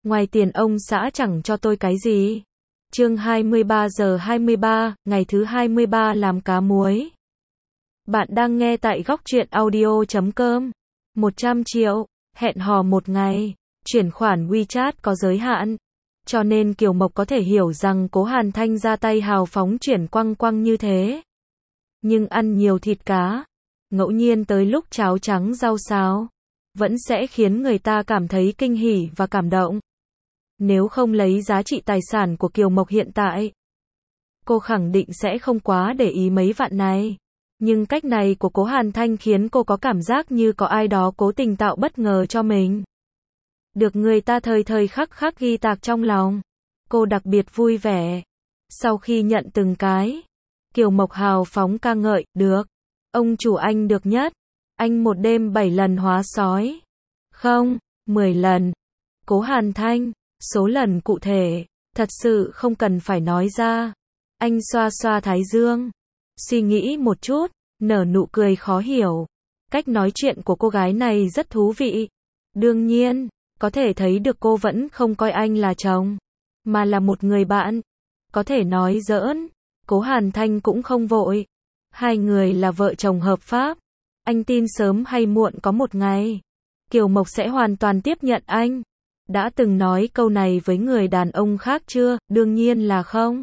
Ngoài tiền ông xã chẳng cho tôi cái gì. Chương 23 giờ 23, ngày thứ 23 làm cá muối. Bạn đang nghe tại góc truyện audio.com. 100 triệu, hẹn hò một ngày, chuyển khoản WeChat có giới hạn. Cho nên Kiều Mộc có thể hiểu rằng Cố Hàn Thanh ra tay hào phóng chuyển quăng quăng như thế. Nhưng ăn nhiều thịt cá, ngẫu nhiên tới lúc cháo trắng rau xào, vẫn sẽ khiến người ta cảm thấy kinh hỉ và cảm động. Nếu không lấy giá trị tài sản của Kiều Mộc hiện tại, cô khẳng định sẽ không quá để ý mấy vạn này. Nhưng cách này của Cố Hàn Thanh khiến cô có cảm giác như có ai đó cố tình tạo bất ngờ cho mình. Được người ta thời thời khắc khắc ghi tạc trong lòng. Cô đặc biệt vui vẻ. Sau khi nhận từng cái, Kiều Mộc hào phóng ca ngợi, được. Ông chủ anh được nhất. Anh một đêm 7 lần hóa sói. Không, 10 lần. Cố Hàn Thanh, số lần cụ thể, thật sự không cần phải nói ra. Anh xoa xoa thái dương, suy nghĩ một chút, nở nụ cười khó hiểu. Cách nói chuyện của cô gái này rất thú vị. Đương nhiên, có thể thấy được cô vẫn không coi anh là chồng, mà là một người bạn. Có thể nói giỡn, Cố Hàn Thanh cũng không vội. Hai người là vợ chồng hợp pháp. Anh tin sớm hay muộn có một ngày, Kiều Mộc sẽ hoàn toàn tiếp nhận anh. Đã từng nói câu này với người đàn ông khác chưa? Đương nhiên là không.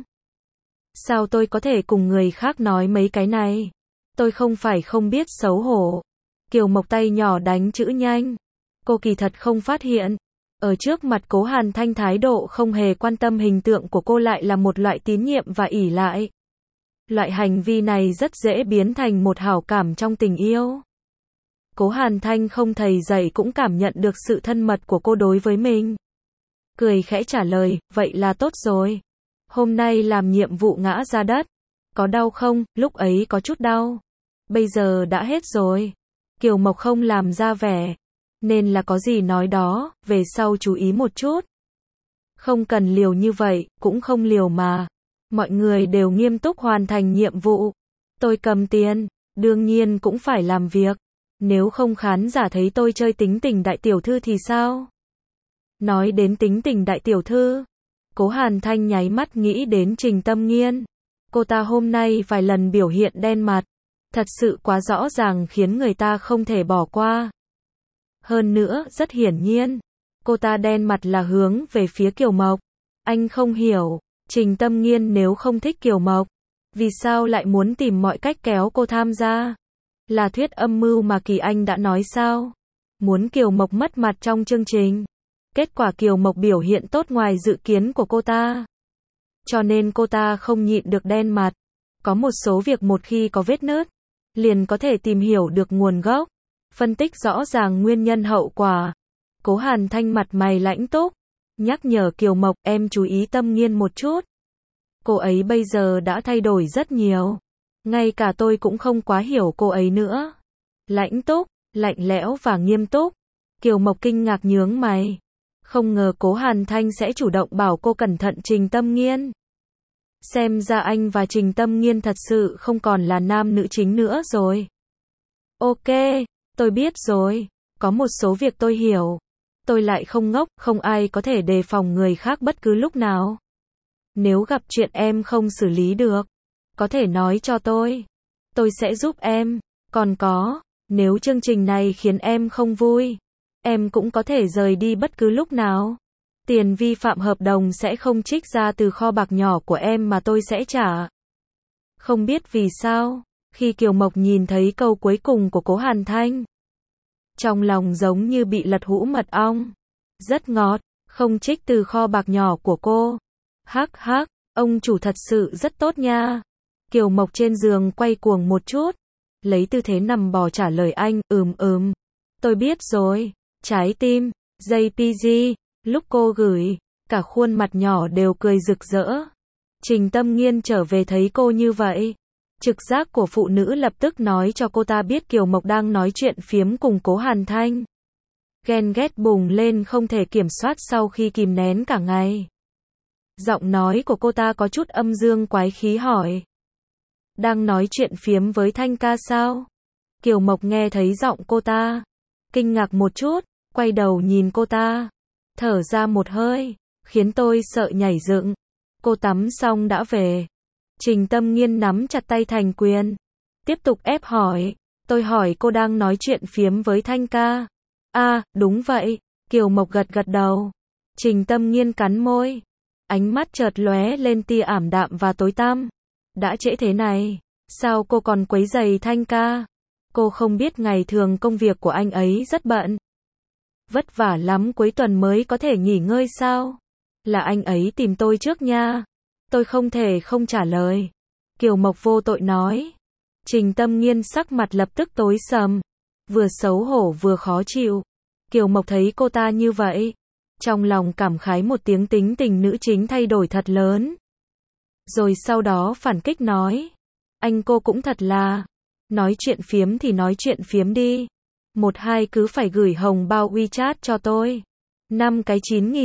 Sao tôi có thể cùng người khác nói mấy cái này? Tôi không phải không biết xấu hổ. Kiều Mộc tay nhỏ đánh chữ nhanh. Cô kỳ thật không phát hiện. Ở trước mặt Cố Hàn Thanh thái độ không hề quan tâm hình tượng của cô lại là một loại tín nhiệm và ỷ lại. Loại hành vi này rất dễ biến thành một hảo cảm trong tình yêu. Cố Hàn Thanh không thầy dạy cũng cảm nhận được sự thân mật của cô đối với mình. Cười khẽ trả lời, vậy là tốt rồi. Hôm nay làm nhiệm vụ ngã ra đất. Có đau không? Lúc ấy có chút đau. Bây giờ đã hết rồi. Kiều Mộc không làm ra vẻ. Nên là có gì nói đó, về sau chú ý một chút. Không cần liều như vậy, cũng không liều mà. Mọi người đều nghiêm túc hoàn thành nhiệm vụ. Tôi cầm tiền, đương nhiên cũng phải làm việc. Nếu không khán giả thấy tôi chơi tính tình đại tiểu thư thì sao? Nói đến tính tình đại tiểu thư, Cố Hàn Thanh nháy mắt nghĩ đến Trình Tâm Nghiên. Cô ta hôm nay vài lần biểu hiện đen mặt, thật sự quá rõ ràng khiến người ta không thể bỏ qua. Hơn nữa, rất hiển nhiên, cô ta đen mặt là hướng về phía Kiều Mộc. Anh không hiểu, Trình Tâm Nghiên nếu không thích Kiều Mộc, vì sao lại muốn tìm mọi cách kéo cô tham gia? Là thuyết âm mưu mà Kỳ Anh đã nói sao? Muốn Kiều Mộc mất mặt trong chương trình. Kết quả Kiều Mộc biểu hiện tốt ngoài dự kiến của cô ta. Cho nên cô ta không nhịn được đen mặt. Có một số việc một khi có vết nứt, liền có thể tìm hiểu được nguồn gốc, phân tích rõ ràng nguyên nhân hậu quả. Cố Hàn Thanh mặt mày lãnh túc, nhắc nhở Kiều Mộc, em chú ý Tâm Nghiên một chút. Cô ấy bây giờ đã thay đổi rất nhiều. Ngay cả tôi cũng không quá hiểu cô ấy nữa. Lãnh túc, lạnh lẽo và nghiêm túc. Kiều Mộc kinh ngạc nhướng mày. Không ngờ Cố Hàn Thanh sẽ chủ động bảo cô cẩn thận Trình Tâm Nghiên. Xem ra anh và Trình Tâm Nghiên thật sự không còn là nam nữ chính nữa rồi. Ok, tôi biết rồi. Có một số việc tôi hiểu. Tôi lại không ngốc, không ai có thể đề phòng người khác bất cứ lúc nào. Nếu gặp chuyện em không xử lý được, có thể nói cho tôi sẽ giúp em. Còn có, nếu chương trình này khiến em không vui, em cũng có thể rời đi bất cứ lúc nào. Tiền vi phạm hợp đồng sẽ không trích ra từ kho bạc nhỏ của em mà tôi sẽ trả. Không biết vì sao, khi Kiều Mộc nhìn thấy câu cuối cùng của Cố Hàn Thanh, trong lòng giống như bị lật hũ mật ong. Rất ngọt, không trích từ kho bạc nhỏ của cô. Hắc hắc, ông chủ thật sự rất tốt nha. Kiều Mộc trên giường quay cuồng một chút, lấy tư thế nằm bò trả lời anh, tôi biết rồi. Trái tim, JPG, lúc cô gửi, cả khuôn mặt nhỏ đều cười rực rỡ. Trình Tâm Nghiên trở về thấy cô như vậy. Trực giác của phụ nữ lập tức nói cho cô ta biết Kiều Mộc đang nói chuyện phiếm cùng Cố Hàn Thanh. Ghen ghét bùng lên không thể kiểm soát sau khi kìm nén cả ngày. Giọng nói của cô ta có chút âm dương quái khí hỏi. Đang nói chuyện phiếm với Thanh ca sao? Kiều Mộc nghe thấy giọng cô ta, kinh ngạc một chút, quay đầu nhìn cô ta. thở ra một hơi, khiến tôi sợ nhảy dựng. Cô tắm xong đã về. Trình Tâm Nghiên nắm chặt tay Thành Quyền, tiếp tục ép hỏi. Tôi hỏi cô đang nói chuyện phiếm với Thanh ca. Đúng vậy. Kiều Mộc gật gật đầu. Trình Tâm Nghiên cắn môi. Ánh mắt chợt lóe lên tia ảm đạm và tối tăm. Đã trễ thế này, sao cô còn quấy rầy Thanh ca? Cô không biết ngày thường công việc của anh ấy rất bận. Vất vả lắm cuối tuần mới có thể nghỉ ngơi sao? Là anh ấy tìm tôi trước nha. Tôi không thể không trả lời. Kiều Mộc vô tội nói. Trình Tâm Nghiên sắc mặt lập tức tối sầm. Vừa xấu hổ vừa khó chịu. Kiều Mộc thấy cô ta như vậy, trong lòng cảm khái một tiếng, tính tình nữ chính thay đổi thật lớn. Rồi sau đó phản kích nói. Anh cô cũng thật là. Nói chuyện phiếm thì nói chuyện phiếm đi. Một hai cứ phải gửi hồng bao WeChat cho tôi. 5 cái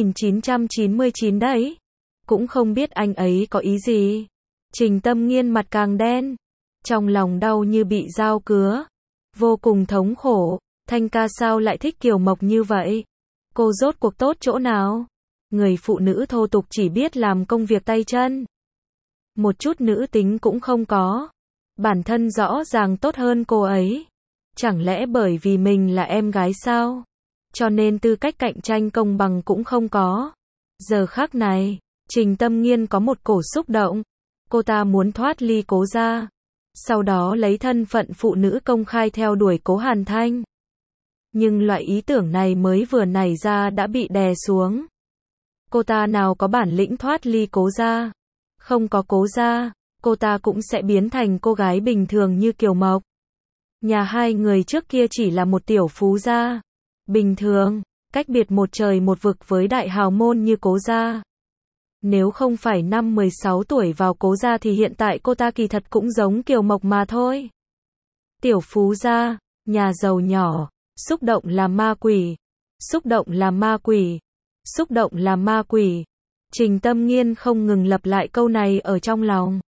9.999 đấy. Cũng không biết anh ấy có ý gì. Trình Tâm Nghiên mặt càng đen. Trong lòng đau như bị dao cứa. Vô cùng thống khổ. Thanh ca sao lại thích Kiều Mộc như vậy? Cô rốt cuộc tốt chỗ nào? Người phụ nữ thô tục chỉ biết làm công việc tay chân. Một chút nữ tính cũng không có. Bản thân rõ ràng tốt hơn cô ấy. Chẳng lẽ bởi vì mình là em gái sao? Cho nên tư cách cạnh tranh công bằng cũng không có. Giờ khắc này, Trình Tâm Nghiên có một cổ xúc động. Cô ta muốn thoát ly Cố gia. Sau đó lấy thân phận phụ nữ công khai theo đuổi Cố Hàn Thanh. Nhưng loại ý tưởng này mới vừa nảy ra đã bị đè xuống. Cô ta nào có bản lĩnh thoát ly Cố gia. Không có Cố gia, cô ta cũng sẽ biến thành cô gái bình thường như Kiều Mộc. Nhà hai người trước kia chỉ là một tiểu phú gia. Bình thường, cách biệt một trời một vực với đại hào môn như Cố gia. Nếu không phải năm 16 tuổi vào Cố gia thì hiện tại cô ta kỳ thật cũng giống Kiều Mộc mà thôi. Tiểu phú gia, nhà giàu nhỏ, xúc động là ma quỷ. Xúc động là ma quỷ. Xúc động là ma quỷ. Trình Tâm Nghiên không ngừng lặp lại câu này ở trong lòng.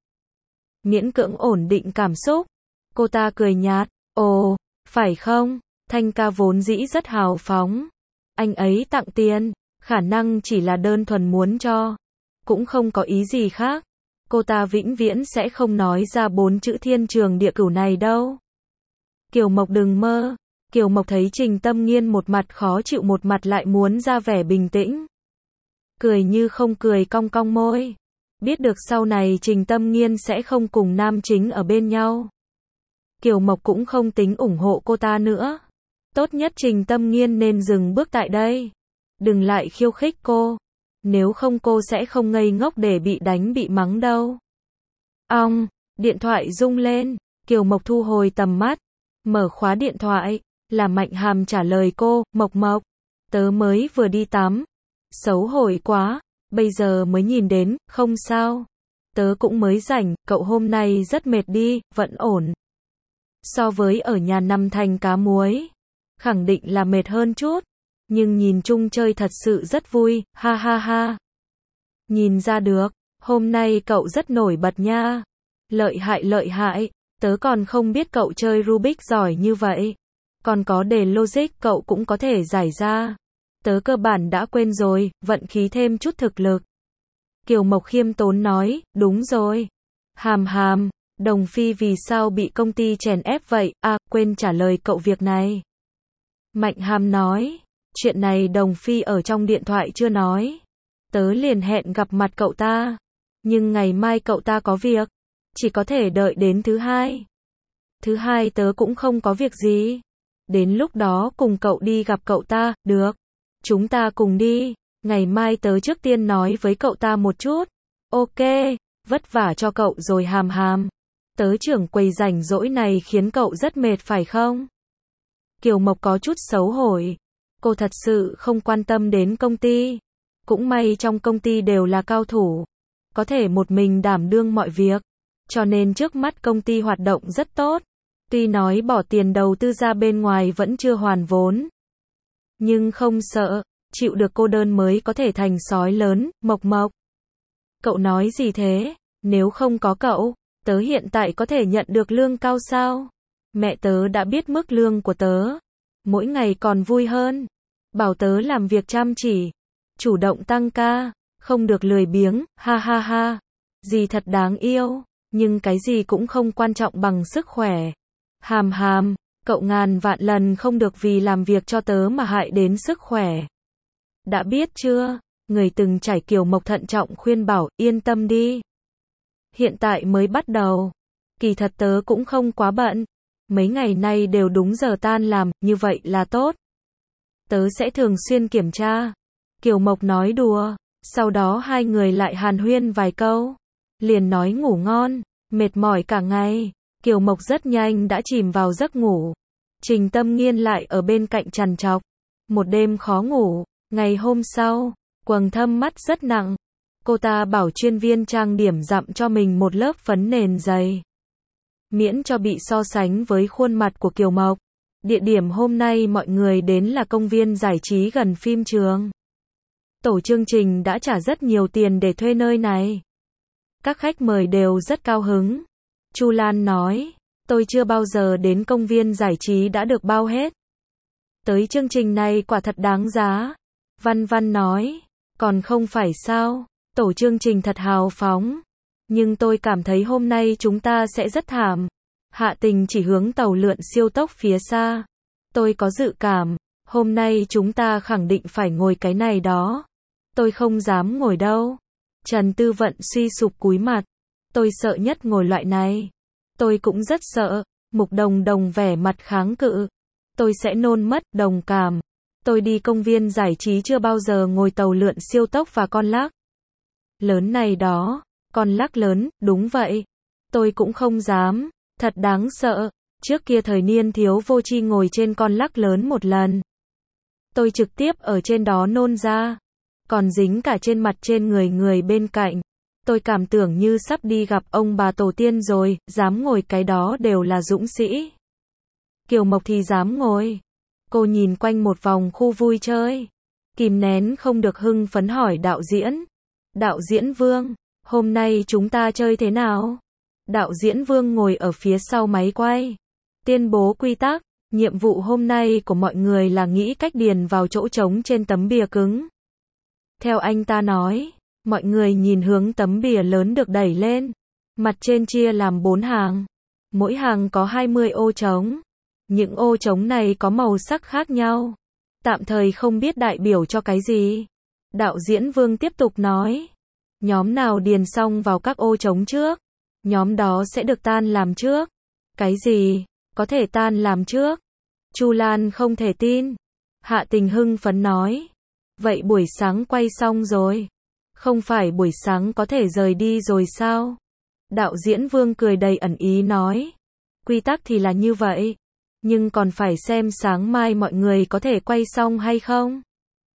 Miễn cưỡng ổn định cảm xúc. Cô ta cười nhạt. Ồ, phải không? Thanh ca vốn dĩ rất hào phóng. Anh ấy tặng tiền, khả năng chỉ là đơn thuần muốn cho. Cũng không có ý gì khác. Cô ta vĩnh viễn sẽ không nói ra 4 chữ thiên trường địa cửu này đâu. Kiều Mộc đừng mơ. Kiều Mộc thấy Trình Tâm Nghiên một mặt khó chịu một mặt lại muốn ra vẻ bình tĩnh. Cười như không cười, cong cong môi. Biết được sau này Trình Tâm Nghiên sẽ không cùng nam chính ở bên nhau. Kiều Mộc cũng không tính ủng hộ cô ta nữa. Tốt nhất Trình Tâm Nghiên nên dừng bước tại đây. Đừng lại khiêu khích cô. Nếu không cô sẽ không ngây ngốc để bị đánh bị mắng đâu. Ong, điện thoại rung lên. Kiều Mộc thu hồi tầm mắt. Mở khóa điện thoại. Là Mạnh Hàm trả lời cô. Mộc Mộc, tớ mới vừa đi tắm. Xấu hổ quá. Bây giờ mới nhìn đến. Không sao. Tớ cũng mới rảnh. Cậu hôm nay rất mệt đi. Vẫn ổn. So với ở nhà nằm thành cá muối, khẳng định là mệt hơn chút. Nhưng nhìn chung chơi thật sự rất vui. Ha ha ha. Nhìn ra được. Hôm nay cậu rất nổi bật nha. Lợi hại lợi hại. Tớ còn không biết cậu chơi Rubik giỏi như vậy. Còn có đề logic cậu cũng có thể giải ra. Tớ cơ bản đã quên rồi. Vận khí thêm chút thực lực. Kiều Mộc khiêm tốn nói. Đúng rồi. Hàm Hàm, Đồng Phi vì sao bị công ty chèn ép vậy? Quên trả lời cậu việc này. Mạnh Hàm nói. Chuyện này Đồng Phi ở trong điện thoại chưa nói. Tớ liền hẹn gặp mặt cậu ta. Nhưng ngày mai cậu ta có việc. Chỉ có thể đợi đến thứ hai. Thứ hai tớ cũng không có việc gì. Đến lúc đó cùng cậu đi gặp cậu ta. Được. Chúng ta cùng đi. Ngày mai tớ trước tiên nói với cậu ta một chút. Ok. Vất vả cho cậu rồi Hàm Hàm. Tớ trưởng quầy rảnh rỗi này khiến cậu rất mệt phải không? Kiều Mộc có chút xấu hổ. Cô thật sự không quan tâm đến công ty. Cũng may trong công ty đều là cao thủ. Có thể một mình đảm đương mọi việc. Cho nên trước mắt công ty hoạt động rất tốt. Tuy nói bỏ tiền đầu tư ra bên ngoài vẫn chưa hoàn vốn. Nhưng không sợ. Chịu được cô đơn mới có thể thành sói lớn. Mộc Mộc. Cậu nói gì thế? Nếu không có cậu, tớ hiện tại có thể nhận được lương cao sao? Mẹ tớ đã biết mức lương của tớ. Mỗi ngày còn vui hơn. Bảo tớ làm việc chăm chỉ. chủ động tăng ca, không được lười biếng, ha ha ha. Dì thật đáng yêu, nhưng cái gì cũng không quan trọng bằng sức khỏe. Hàm hàm, cậu ngàn vạn lần không được vì làm việc cho tớ mà hại đến sức khỏe. Đã biết chưa? Người từng trải Kiều Mộc thận trọng khuyên bảo, yên tâm đi. Hiện tại mới bắt đầu. Kỳ thật tớ cũng không quá bận. Mấy ngày nay đều đúng giờ tan làm, như vậy là tốt. Tớ sẽ thường xuyên kiểm tra. Kiều Mộc nói đùa. Sau đó hai người lại hàn huyên vài câu. Liền nói ngủ ngon, mệt mỏi cả ngày. Kiều Mộc rất nhanh đã chìm vào giấc ngủ. Trình Tâm Nghiên lại ở bên cạnh trằn trọc. Một đêm khó ngủ. Ngày hôm sau, quầng thâm mắt rất nặng. Cô ta bảo chuyên viên trang điểm dặm cho mình một lớp phấn nền dày. Miễn cho bị so sánh với khuôn mặt của Kiều Mộc. Địa điểm hôm nay mọi người đến là công viên giải trí gần phim trường. Tổ chương trình đã trả rất nhiều tiền để thuê nơi này. Các khách mời đều rất cao hứng. Chu Lan nói, tôi chưa bao giờ đến công viên giải trí đã được bao hết. Tới chương trình này quả thật đáng giá. Văn Văn nói, còn không phải sao, tổ chương trình thật hào phóng. Nhưng tôi cảm thấy hôm nay chúng ta sẽ rất thảm. Hạ Tình chỉ hướng tàu lượn siêu tốc phía xa. Tôi có dự cảm, hôm nay chúng ta khẳng định phải ngồi cái này đó. Tôi không dám ngồi đâu. Trần Tư Vận suy sụp cúi mặt. Tôi sợ nhất ngồi loại này. Tôi cũng rất sợ. Mục Đồng Đồng vẻ mặt kháng cự. Tôi sẽ nôn mất, đồng cảm. Tôi đi công viên giải trí chưa bao giờ ngồi tàu lượn siêu tốc và con lắc lớn này đó. Con lắc lớn, đúng vậy. Tôi cũng không dám. Thật đáng sợ. Trước kia thời niên thiếu vô tri ngồi trên con lắc lớn một lần. Tôi trực tiếp ở trên đó nôn ra. Còn dính cả trên mặt trên người bên cạnh. Tôi cảm tưởng như sắp đi gặp ông bà tổ tiên rồi, dám ngồi cái đó đều là dũng sĩ. Kiều Mộc thì dám ngồi. Cô nhìn quanh một vòng khu vui chơi. Kìm nén không được hưng phấn hỏi đạo diễn. Đạo diễn Vương, hôm nay chúng ta chơi thế nào? Đạo diễn Vương ngồi ở phía sau máy quay. Tuyên bố quy tắc, nhiệm vụ hôm nay của mọi người là nghĩ cách điền vào chỗ trống trên tấm bìa cứng. Theo anh ta nói, mọi người nhìn hướng tấm bìa lớn được đẩy lên. Mặt trên chia làm 4 hàng. Mỗi hàng có 20 ô trống. Những ô trống này có màu sắc khác nhau. Tạm thời không biết đại biểu cho cái gì. Đạo diễn Vương tiếp tục nói. Nhóm nào điền xong vào các ô trống trước, nhóm đó sẽ được tan làm trước. Cái gì? Có thể tan làm trước? Chu Lan không thể tin. Hạ Tình hưng phấn nói. Vậy buổi sáng quay xong rồi. Không phải buổi sáng có thể rời đi rồi sao? Đạo diễn Vương cười đầy ẩn ý nói. Quy tắc thì là như vậy. Nhưng còn phải xem sáng mai mọi người có thể quay xong hay không?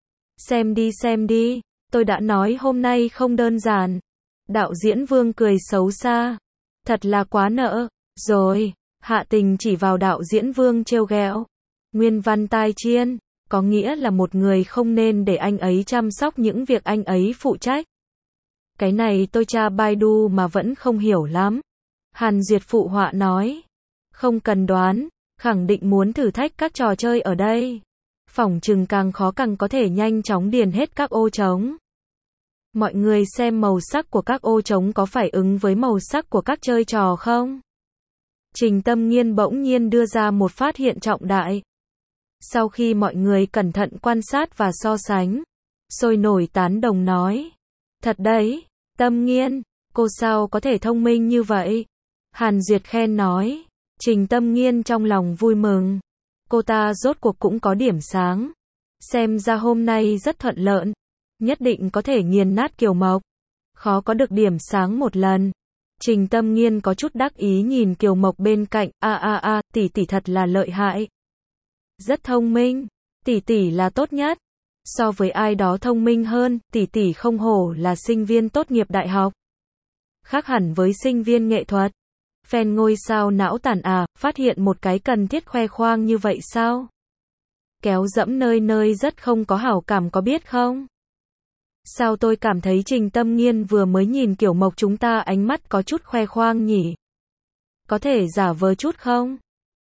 Xem đi. Tôi đã nói hôm nay không đơn giản. Đạo diễn Vương cười xấu xa. Thật là quá nỡ. Rồi. Hạ Tình chỉ vào đạo diễn Vương trêu ghẹo. Nguyên văn tai chiên. Có nghĩa là một người không nên để anh ấy chăm sóc những việc anh ấy phụ trách. Cái này tôi tra Baidu mà vẫn không hiểu lắm. Hàn Duyệt phụ họa nói. Không cần đoán. Khẳng định muốn thử thách các trò chơi ở đây. Phỏng chừng càng khó càng có thể nhanh chóng điền hết các ô trống. Mọi người xem màu sắc của các ô trống có phải ứng với màu sắc của các chơi trò không? Trình Tâm Nghiên bỗng nhiên đưa ra một phát hiện trọng đại. Sau khi mọi người cẩn thận quan sát và so sánh, sôi nổi tán đồng nói. Thật đấy, Tâm Nghiên, cô sao có thể thông minh như vậy? Hàn Duyệt khen nói. Trình Tâm Nghiên trong lòng vui mừng. Cô ta rốt cuộc cũng có điểm sáng. Xem ra hôm nay rất thuận lợi. Nhất định có thể nghiền nát Kiều Mộc. Khó có được điểm sáng một lần. Trình Tâm Nghiên có chút đắc ý nhìn Kiều Mộc bên cạnh. Tỷ tỷ thật là lợi hại. Rất thông minh. Tỷ tỷ là tốt nhất. So với ai đó thông minh hơn, tỷ tỷ không hổ là sinh viên tốt nghiệp đại học. Khác hẳn với sinh viên nghệ thuật. Fan ngôi sao não tàn phát hiện một cái cần thiết khoe khoang như vậy sao? Kéo dẫm nơi nơi rất không có hảo cảm có biết không? Sao tôi cảm thấy Trình Tâm Nghiên vừa mới nhìn Kiều Mộc chúng ta ánh mắt có chút khoe khoang nhỉ? Có thể giả vờ chút không?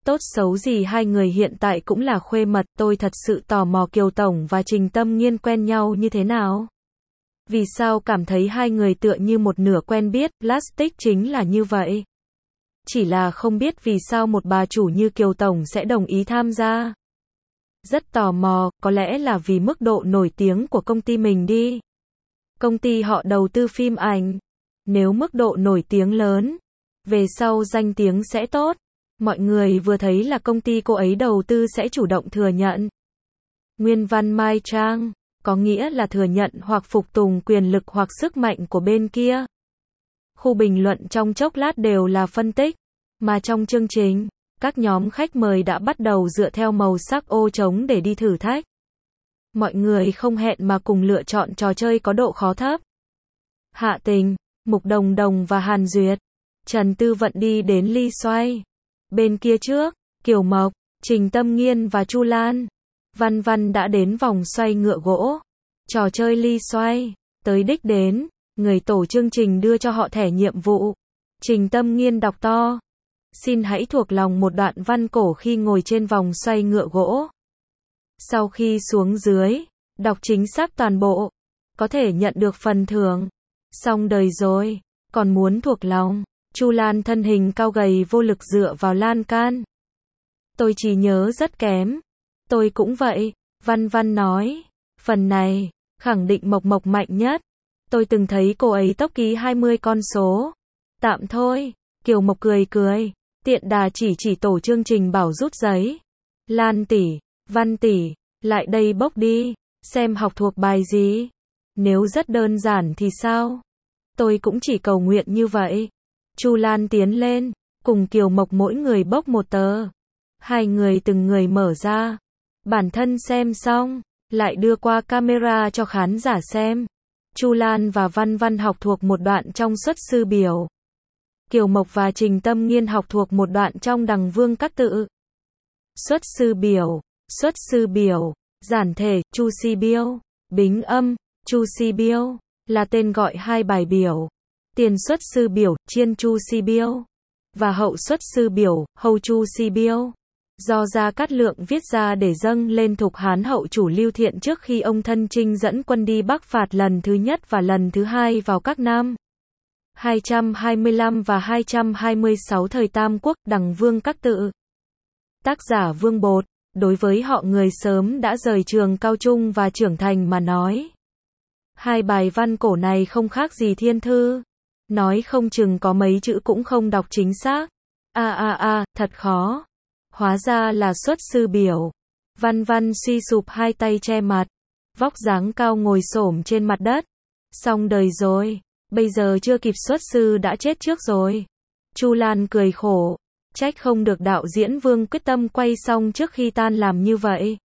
Tốt xấu gì hai người hiện tại cũng là khuê mật, tôi thật sự tò mò Kiều Tổng và Trình Tâm Nghiên quen nhau như thế nào. Vì sao cảm thấy hai người tựa như một nửa quen biết, plastic chính là như vậy. Chỉ là không biết vì sao một bà chủ như Kiều Tổng sẽ đồng ý tham gia. Rất tò mò, có lẽ là vì mức độ nổi tiếng của công ty mình đi. Công ty họ đầu tư phim ảnh. Nếu mức độ nổi tiếng lớn, về sau danh tiếng sẽ tốt. Mọi người vừa thấy là công ty cô ấy đầu tư sẽ chủ động thừa nhận. Nguyên văn Mai Trang, có nghĩa là thừa nhận hoặc phục tùng quyền lực hoặc sức mạnh của bên kia. Khu bình luận trong chốc lát đều là phân tích. Mà trong chương trình, các nhóm khách mời đã bắt đầu dựa theo màu sắc ô trống để đi thử thách. Mọi người không hẹn mà cùng lựa chọn trò chơi có độ khó thấp. Hạ Tình, Mục Đồng Đồng và Hàn Duyệt, Trần Tư Vận đi đến ly xoay. Bên kia trước, Kiều Mộc, Trình Tâm Nghiên và Chu Lan, Văn Văn đã đến vòng xoay ngựa gỗ. Trò chơi ly xoay, tới đích đến, người tổ chương trình đưa cho họ thẻ nhiệm vụ. Trình Tâm Nghiên đọc to. Xin hãy thuộc lòng một đoạn văn cổ khi ngồi trên vòng xoay ngựa gỗ. Sau khi xuống dưới, đọc chính xác toàn bộ, có thể nhận được phần thưởng. Xong đời rồi, còn muốn thuộc lòng. Chu Lan thân hình cao gầy vô lực dựa vào lan can. Tôi chỉ nhớ rất kém. Tôi cũng vậy, Văn Văn nói. Phần này, khẳng định Mộc Mộc mạnh nhất. Tôi từng thấy cô ấy tốc ký 20 con số. Tạm thôi, Kiều Mộc cười cười. Tiện đà chỉ tổ chương trình bảo rút giấy. Lan tỷ, Văn tỷ, lại đây bốc đi, xem học thuộc bài gì. Nếu rất đơn giản thì sao? Tôi cũng chỉ cầu nguyện như vậy. Chu Lan tiến lên, cùng Kiều Mộc mỗi người bốc một tờ. Hai người từng người mở ra. Bản thân xem xong, lại đưa qua camera cho khán giả xem. Chu Lan và Văn Văn học thuộc một đoạn trong xuất sư biểu. Kiều Mộc và Trình Tâm Nghiên học thuộc một đoạn trong Đằng Vương Các Tự. Xuất sư biểu, giản thể, Chu Si Biêu, bính âm, Chu Si Biêu, là tên gọi hai bài biểu. Tiền xuất sư biểu, Chiên Chu Si Biêu, và hậu xuất sư biểu, Hầu Chu Si Biêu. Do Gia Cát Lượng viết ra để dâng lên Thục Hán hậu chủ Lưu Thiện trước khi ông thân chinh dẫn quân đi Bắc phạt lần thứ nhất và lần thứ hai vào các năm 225 và 226 thời Tam Quốc, Đằng Vương Các Tự. Tác giả Vương Bột, đối với họ người sớm đã rời trường cao trung và trưởng thành mà nói. Hai bài văn cổ này không khác gì thiên thư. Nói không chừng có mấy chữ cũng không đọc chính xác. Thật khó. Hóa ra là xuất sư biểu. Văn Văn suy sụp hai tay che mặt. Vóc dáng cao ngồi xổm trên mặt đất. Xong đời rồi. Bây giờ chưa kịp xuất sư đã chết trước rồi. Chu Lan cười khổ. Trách không được đạo diễn Vương quyết tâm quay xong trước khi tan làm như vậy.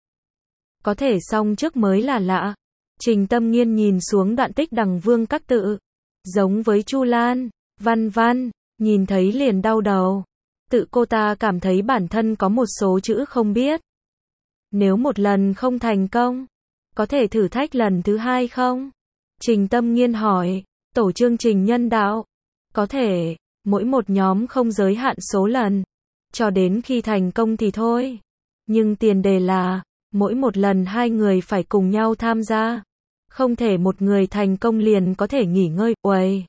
Có thể xong trước mới là lạ. Trình Tâm Nghiên nhìn xuống đoạn tích Đằng Vương Các Tự. Giống với Chu Lan, Văn Văn, nhìn thấy liền đau đầu. Tự cô ta cảm thấy bản thân có một số chữ không biết. Nếu một lần không thành công, có thể thử thách lần thứ hai không? Trình Tâm Nghiên hỏi. Tổ chương trình nhân đạo. Có thể, mỗi một nhóm không giới hạn số lần. Cho đến khi thành công thì thôi. Nhưng tiền đề là, mỗi một lần hai người phải cùng nhau tham gia. Không thể một người thành công liền có thể nghỉ ngơi. Uầy!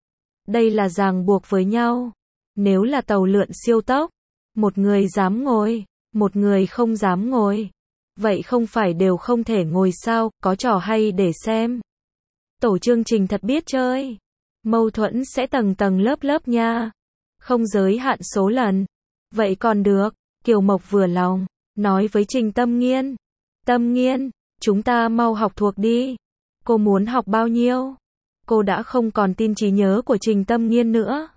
Đây là ràng buộc với nhau. Nếu là tàu lượn siêu tốc, một người dám ngồi, một người không dám ngồi. Vậy không phải đều không thể ngồi sao, có trò hay để xem. Tổ chương trình thật biết chơi. Mâu thuẫn sẽ tầng tầng lớp lớp nha. Không giới hạn số lần. Vậy còn được. Kiều Mộc vừa lòng, nói với Trình Tâm Nghiên. Tâm Nghiên, chúng ta mau học thuộc đi. Cô muốn học bao nhiêu? Cô đã không còn tin trí nhớ của Trình Tâm Nghiên nữa.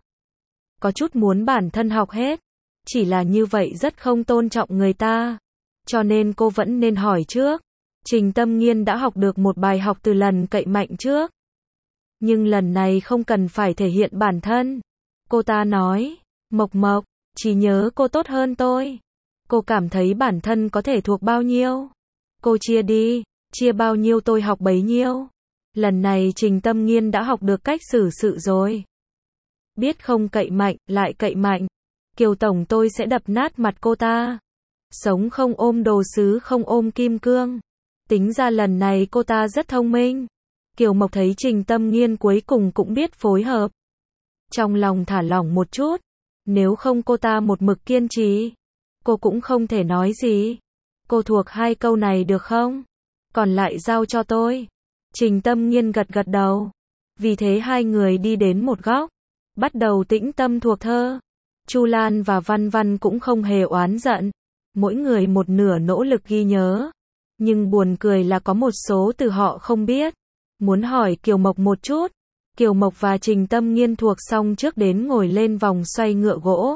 Có chút muốn bản thân học hết. Chỉ là như vậy rất không tôn trọng người ta. Cho nên cô vẫn nên hỏi trước. Trình Tâm Nghiên đã học được một bài học từ lần cậy mạnh trước. Nhưng lần này không cần phải thể hiện bản thân. Cô ta nói, Mộc Mộc, trí nhớ cô tốt hơn tôi. Cô cảm thấy bản thân có thể thuộc bao nhiêu? Cô chia đi, chia bao nhiêu tôi học bấy nhiêu. Lần này Trình Tâm Nghiên đã học được cách xử sự rồi. Biết không cậy mạnh, lại cậy mạnh. Kiều tổng tôi sẽ đập nát mặt cô ta. Sống không ôm đồ sứ không ôm kim cương. Tính ra lần này cô ta rất thông minh. Kiều Mộc thấy Trình Tâm Nghiên cuối cùng cũng biết phối hợp. Trong lòng thả lỏng một chút. Nếu không cô ta một mực kiên trì, cô cũng không thể nói gì. Cô thuộc 2 câu này được không? Còn lại giao cho tôi. Trình Tâm Nghiên gật gật đầu. Vì thế hai người đi đến một góc, bắt đầu tĩnh tâm thuộc thơ. Chu Lan và Văn Văn cũng không hề oán giận. Mỗi người một nửa nỗ lực ghi nhớ. Nhưng buồn cười là có một số từ họ không biết. Muốn hỏi Kiều Mộc một chút. Kiều Mộc và Trình Tâm Nghiên thuộc xong trước đến ngồi lên vòng xoay ngựa gỗ.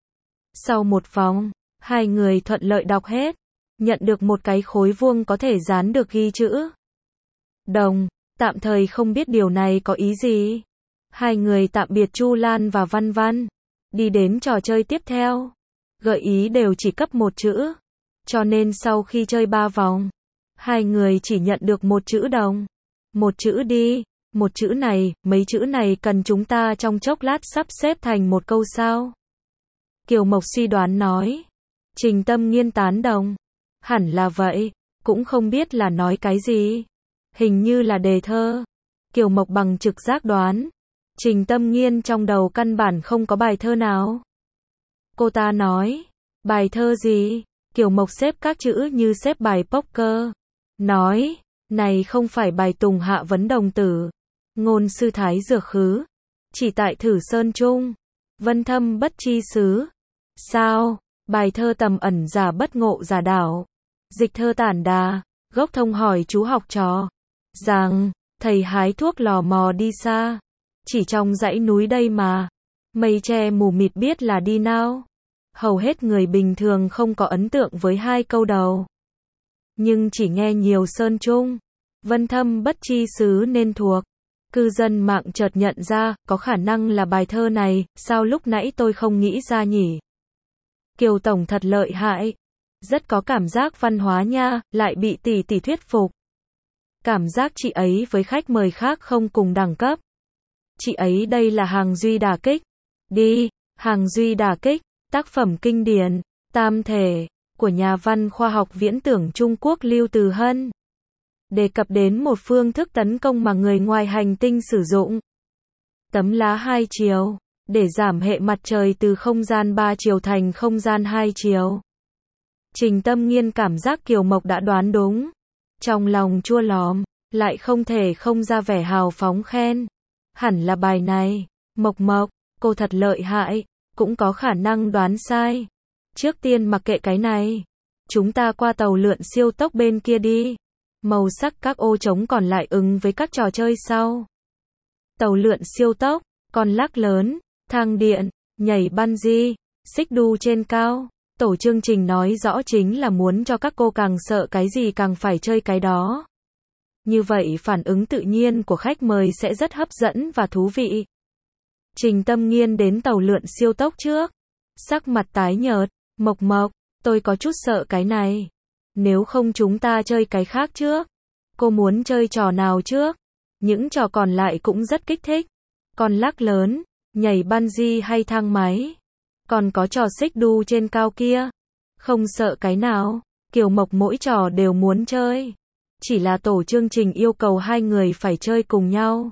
Sau một vòng, hai người thuận lợi đọc hết. Nhận được một cái khối vuông có thể dán được ghi chữ đồng. Tạm thời không biết điều này có ý gì. Hai người tạm biệt Chu Lan và Văn Văn. Đi đến trò chơi tiếp theo. Gợi ý đều chỉ cấp một chữ. Cho nên sau khi chơi 3 vòng, hai người chỉ nhận được một chữ đồng. Một chữ đi. Một chữ này, mấy chữ này cần chúng ta trong chốc lát sắp xếp thành một câu sao? Kiều Mộc suy đoán nói. Trình Tâm Nghiên tán đồng. Hẳn là vậy, cũng không biết là nói cái gì. Hình như là đề thơ. Kiều Mộc bằng trực giác đoán. Trình Tâm Nghiên trong đầu căn bản không có bài thơ nào. Cô ta nói. Bài thơ gì? Kiều Mộc xếp các chữ như xếp bài poker. Nói. Này không phải bài Tùng Hạ Vấn Đồng Tử. Ngôn sư thái dược khứ. Chỉ tại Thử Sơn Trung. Vân thâm bất chi xứ. Sao? Bài thơ tầm ẩn giả bất ngộ giả đảo. Dịch thơ tản đà. Gốc thông hỏi chú học trò. Rằng, thầy hái thuốc lò mò đi xa. Chỉ trong dãy núi đây mà. Mây che mù mịt biết là đi nào. Hầu hết người bình thường không có ấn tượng với 2 câu đầu. Nhưng chỉ nghe nhiều Sơn Trung. Vân thâm bất chi xứ nên thuộc. Cư dân mạng chợt nhận ra, có khả năng là bài thơ này, sao lúc nãy tôi không nghĩ ra nhỉ? Kiều tổng thật lợi hại. Rất có cảm giác văn hóa nha, lại bị tỷ tỷ thuyết phục. Cảm giác chị ấy với khách mời khác không cùng đẳng cấp. Chị ấy đây là hàng duy đả kích. Đi, hàng duy đả kích, tác phẩm kinh điển, tam thể, của nhà văn khoa học viễn tưởng Trung Quốc Lưu Từ Hân. Đề cập đến một phương thức tấn công mà người ngoài hành tinh sử dụng. Tấm lá 2 chiều, để giảm hệ mặt trời từ không gian 3 chiều thành không gian 2 chiều. Trình Tâm Nghiên cảm giác Kiều Mộc đã đoán đúng. Trong lòng chua lòm, lại không thể không ra vẻ hào phóng khen. Hẳn là bài này. Mộc Mộc, cô thật lợi hại, cũng có khả năng đoán sai. Trước tiên mặc kệ cái này. Chúng ta qua tàu lượn siêu tốc bên kia đi. Màu sắc các ô trống còn lại ứng với các trò chơi sau. Tàu lượn siêu tốc, con lắc lớn, thang điện, nhảy bungee, xích đu trên cao. Tổ chương trình nói rõ chính là muốn cho các cô càng sợ cái gì càng phải chơi cái đó. Như vậy phản ứng tự nhiên của khách mời sẽ rất hấp dẫn và thú vị. Trình Tâm Nghiên đến tàu lượn siêu tốc trước. Sắc mặt tái nhợt. Mộc Mộc, tôi có chút sợ cái này. Nếu không chúng ta chơi cái khác trước. Cô muốn chơi trò nào trước? Những trò còn lại cũng rất kích thích. Con lắc lớn, nhảy bungee hay thang máy. Còn có trò xích đu trên cao kia. Không sợ cái nào. Kiều Mộc mỗi trò đều muốn chơi. Chỉ là tổ chương trình yêu cầu hai người phải chơi cùng nhau.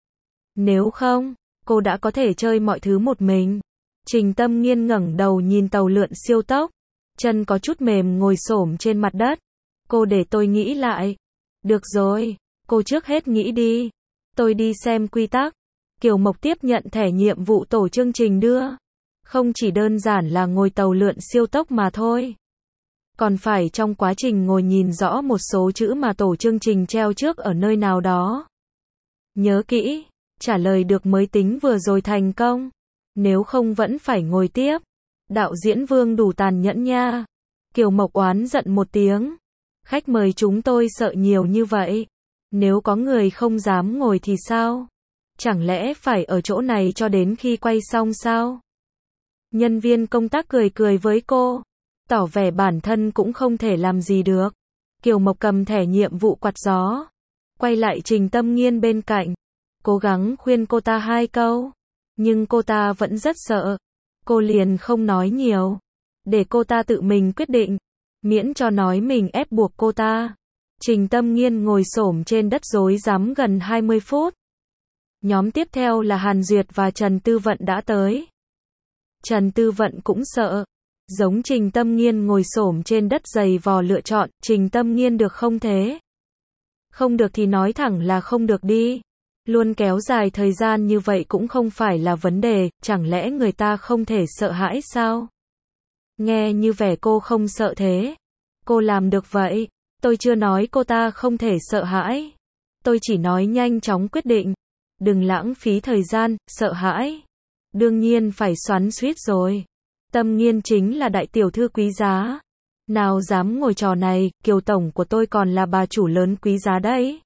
Nếu không, cô đã có thể chơi mọi thứ một mình. Trình Tâm Nghiên ngẩng đầu nhìn tàu lượn siêu tốc. Chân có chút mềm ngồi xổm trên mặt đất. Cô để tôi nghĩ lại. Được rồi, cô trước hết nghĩ đi. Tôi đi xem quy tắc. Kiều Mộc tiếp nhận thẻ nhiệm vụ tổ chương trình đưa. Không chỉ đơn giản là ngồi tàu lượn siêu tốc mà thôi. Còn phải trong quá trình ngồi nhìn rõ một số chữ mà tổ chương trình treo trước ở nơi nào đó. Nhớ kỹ, trả lời được mới tính vừa rồi thành công. Nếu không vẫn phải ngồi tiếp. Đạo diễn Vương đủ tàn nhẫn nha. Kiều Mộc oán giận một tiếng. Khách mời chúng tôi sợ nhiều như vậy. Nếu có người không dám ngồi thì sao? Chẳng lẽ phải ở chỗ này cho đến khi quay xong sao? Nhân viên công tác cười cười với cô. Tỏ vẻ bản thân cũng không thể làm gì được. Kiều Mộc cầm thẻ nhiệm vụ quạt gió. Quay lại Trình Tâm Nghiên bên cạnh. Cố gắng khuyên cô ta 2 câu. Nhưng cô ta vẫn rất sợ. cô liền không nói nhiều. Để cô ta tự mình quyết định. Miễn cho nói mình ép buộc cô ta. Trình Tâm Nghiên ngồi xổm trên đất rối rắm gần 20 phút. Nhóm tiếp theo là Hàn Duyệt và Trần Tư Vận đã tới. Trần Tư Vận cũng sợ. Giống Trình Tâm Nghiên ngồi xổm trên đất giày vò lựa chọn, Trình Tâm Nghiên được không thế? Không được thì nói thẳng là không được đi. Luôn kéo dài thời gian như vậy cũng không phải là vấn đề, chẳng lẽ người ta không thể sợ hãi sao? Nghe như vẻ cô không sợ thế. Cô làm được vậy. Tôi chưa nói cô ta không thể sợ hãi. Tôi chỉ nói nhanh chóng quyết định. Đừng lãng phí thời gian, sợ hãi. Đương nhiên phải xoắn xuýt rồi. Tâm Nghiên chính là đại tiểu thư quý giá. Nào dám ngồi trò này, Kiều tổng của tôi còn là bà chủ lớn quý giá đấy.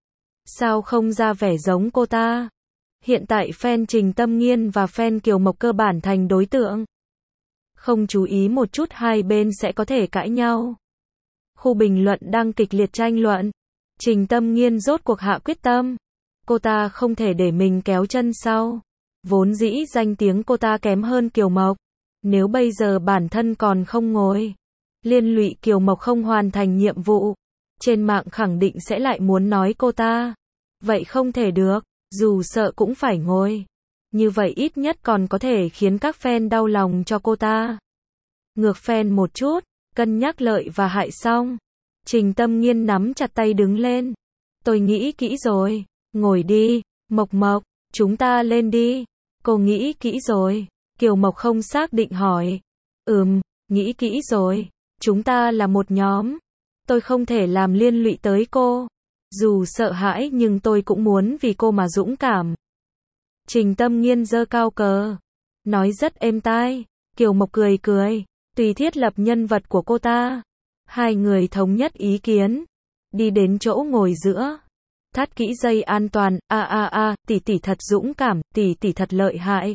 Sao không ra vẻ giống cô ta? Hiện tại fan Trình Tâm Nghiên và fan Kiều Mộc cơ bản thành đối tượng. Không chú ý một chút hai bên sẽ có thể cãi nhau. Khu bình luận đang kịch liệt tranh luận. Trình Tâm Nghiên rốt cuộc hạ quyết tâm. Cô ta không thể để mình kéo chân sau. Vốn dĩ danh tiếng cô ta kém hơn Kiều Mộc. Nếu bây giờ bản thân còn không ngồi, liên lụy Kiều Mộc không hoàn thành nhiệm vụ, trên mạng khẳng định sẽ lại muốn nói cô ta. Vậy không thể được, dù sợ cũng phải ngồi. Như vậy ít nhất còn có thể khiến các fan đau lòng cho cô ta. Ngược fan một chút, cân nhắc lợi và hại xong. Trình Tâm Nghiên nắm chặt tay đứng lên. Tôi nghĩ kỹ rồi, ngồi đi, Mộc Mộc, chúng ta lên đi. Cô nghĩ kỹ rồi. Kiều Mộc không xác định hỏi. Nghĩ kỹ rồi. Chúng ta là một nhóm. Tôi không thể làm liên lụy tới cô. Dù sợ hãi nhưng tôi cũng muốn vì cô mà dũng cảm. Trình Tâm Nghiên giơ cao cờ. Nói rất êm tai. Kiều Mộc cười cười. Tùy thiết lập nhân vật của cô ta. Hai người thống nhất ý kiến. Đi đến chỗ ngồi giữa. Thắt kỹ dây an toàn. Tỷ tỷ thật dũng cảm. Tỷ tỷ thật lợi hại.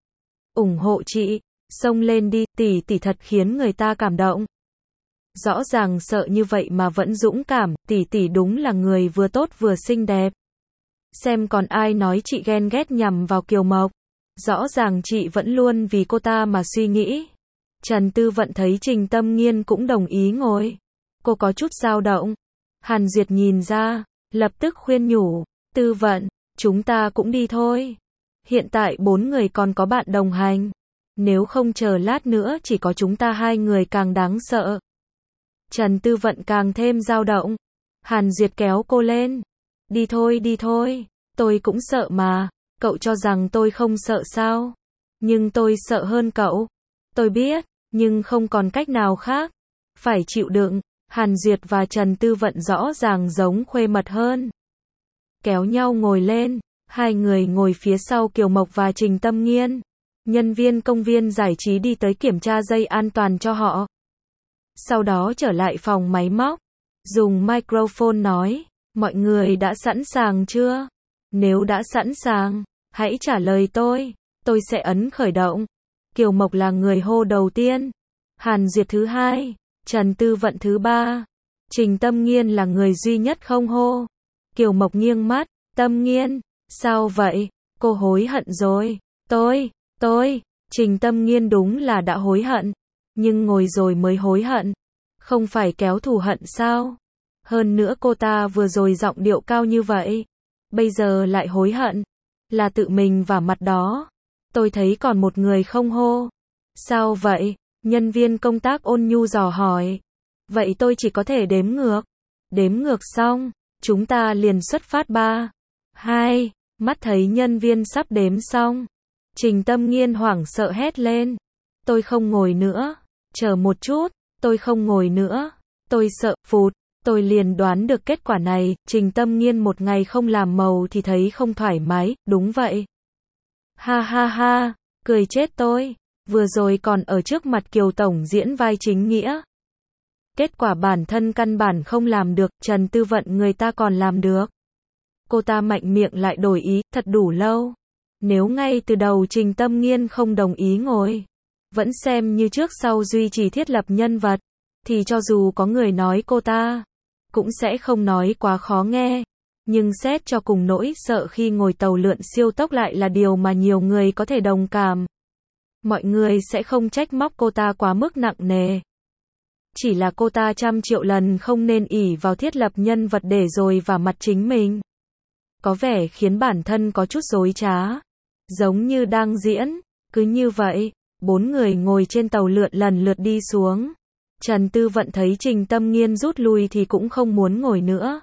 Ủng hộ chị. Xông lên đi. Tỷ tỷ thật khiến người ta cảm động. Rõ ràng sợ như vậy mà vẫn dũng cảm. Tỷ tỷ đúng là người vừa tốt vừa xinh đẹp. Xem còn ai nói chị ghen ghét nhằm vào Kiều Mộc. Rõ ràng chị vẫn luôn vì cô ta mà suy nghĩ. Trần Tư Vận thấy Trình Tâm Nghiên cũng đồng ý ngồi. Cô có chút dao động. Hàn Duyệt nhìn ra, lập tức khuyên nhủ. Tư Vận, chúng ta cũng đi thôi. Hiện tại 4 người còn có bạn đồng hành. Nếu không chờ lát nữa chỉ có chúng ta 2 người càng đáng sợ. Trần Tư Vận càng thêm dao động. Hàn Duyệt kéo cô lên. Đi thôi, tôi cũng sợ mà. Cậu cho rằng tôi không sợ sao? Nhưng tôi sợ hơn cậu. Tôi biết, nhưng không còn cách nào khác. Phải chịu đựng. Hàn Duyệt và Trần Tư Vận rõ ràng giống khuê mật hơn. Kéo nhau ngồi lên. Hai người ngồi phía sau Kiều Mộc và Trình Tâm Nghiên. Nhân viên công viên giải trí đi tới kiểm tra dây an toàn cho họ. Sau đó trở lại phòng máy móc. Dùng microphone nói. Mọi người đã sẵn sàng chưa? Nếu đã sẵn sàng, hãy trả lời tôi. Tôi sẽ ấn khởi động. Kiều Mộc là người hô đầu tiên. Hàn Duyệt thứ hai. Trần Tư Vận thứ ba. Trình Tâm Nghiên là người duy nhất không hô. Kiều Mộc nghiêng mắt. Tâm Nghiên, sao vậy? Cô hối hận rồi. Tôi. Trình Tâm Nghiên đúng là đã hối hận. Nhưng ngồi rồi mới hối hận. Không phải kéo thù hận sao? Hơn nữa cô ta vừa rồi giọng điệu cao như vậy. Bây giờ lại hối hận. Là tự mình vả mặt đó. Tôi thấy còn một người không hô. Sao vậy? Nhân viên công tác ôn nhu dò hỏi. Vậy tôi chỉ có thể đếm ngược. Đếm ngược xong, chúng ta liền xuất phát 3, 2, mắt thấy nhân viên sắp đếm xong. Trình Tâm Nghiên hoảng sợ hét lên. Tôi không ngồi nữa. Chờ một chút, tôi không ngồi nữa. Tôi sợ, phụt. Tôi liền đoán được kết quả này. Trình Tâm Nghiên một ngày không làm màu thì thấy không thoải mái. Đúng vậy. Ha, cười chết tôi. Vừa rồi còn ở trước mặt Kiều Tổng diễn vai chính nghĩa. Kết quả bản thân căn bản không làm được. Trần Tư Vận người ta còn làm được. Cô ta mạnh miệng lại đổi ý. Thật đủ lâu. Nếu ngay từ đầu Trình Tâm Nghiên không đồng ý ngồi, vẫn xem như trước sau duy trì thiết lập nhân vật, thì cho dù có người nói cô ta, cũng sẽ không nói quá khó nghe. Nhưng xét cho cùng nỗi sợ khi ngồi tàu lượn siêu tốc lại là điều mà nhiều người có thể đồng cảm. mọi người sẽ không trách móc cô ta quá mức nặng nề. Chỉ là cô ta 100 triệu lần không nên ỷ vào thiết lập nhân vật để rồi vả mặt chính mình. Có vẻ khiến bản thân có chút dối trá. Giống như đang diễn. Cứ như vậy, 4 người ngồi trên tàu lượn lần lượt đi xuống. Trần Tư Vận thấy Trình Tâm Nghiên rút lui thì cũng không muốn ngồi nữa.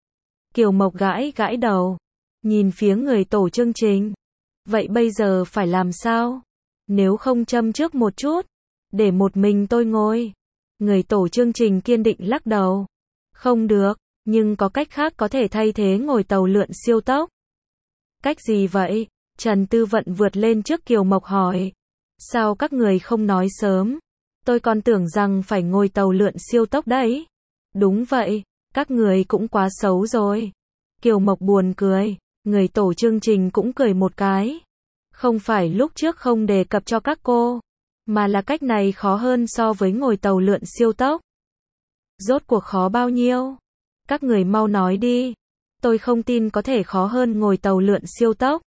Kiều Mộc gãi gãi đầu. Nhìn phía người tổ chương trình. Vậy bây giờ phải làm sao? Nếu không châm trước một chút. Để một mình tôi ngồi. Người tổ chương trình kiên định lắc đầu. Không được, nhưng có cách khác có thể thay thế ngồi tàu lượn siêu tốc. Cách gì vậy? Trần Tư Vận vượt lên trước Kiều Mộc hỏi. Sao các người không nói sớm? Tôi còn tưởng rằng phải ngồi tàu lượn siêu tốc đấy. Đúng vậy, các người cũng quá xấu rồi. Kiều Mộc buồn cười, người tổ chương trình cũng cười một cái. Không phải lúc trước không đề cập cho các cô, mà là cách này khó hơn so với ngồi tàu lượn siêu tốc. Rốt cuộc khó bao nhiêu? Các người mau nói đi. Tôi không tin có thể khó hơn ngồi tàu lượn siêu tốc.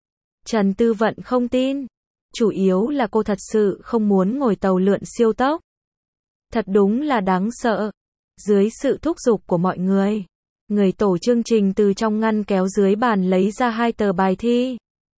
Trần Tư Vận không tin. Chủ yếu là cô thật sự không muốn ngồi tàu lượn siêu tốc. Thật đúng là đáng sợ. Dưới sự thúc giục của mọi người, người tổ chương trình từ trong ngăn kéo dưới bàn lấy ra 2 tờ bài thi.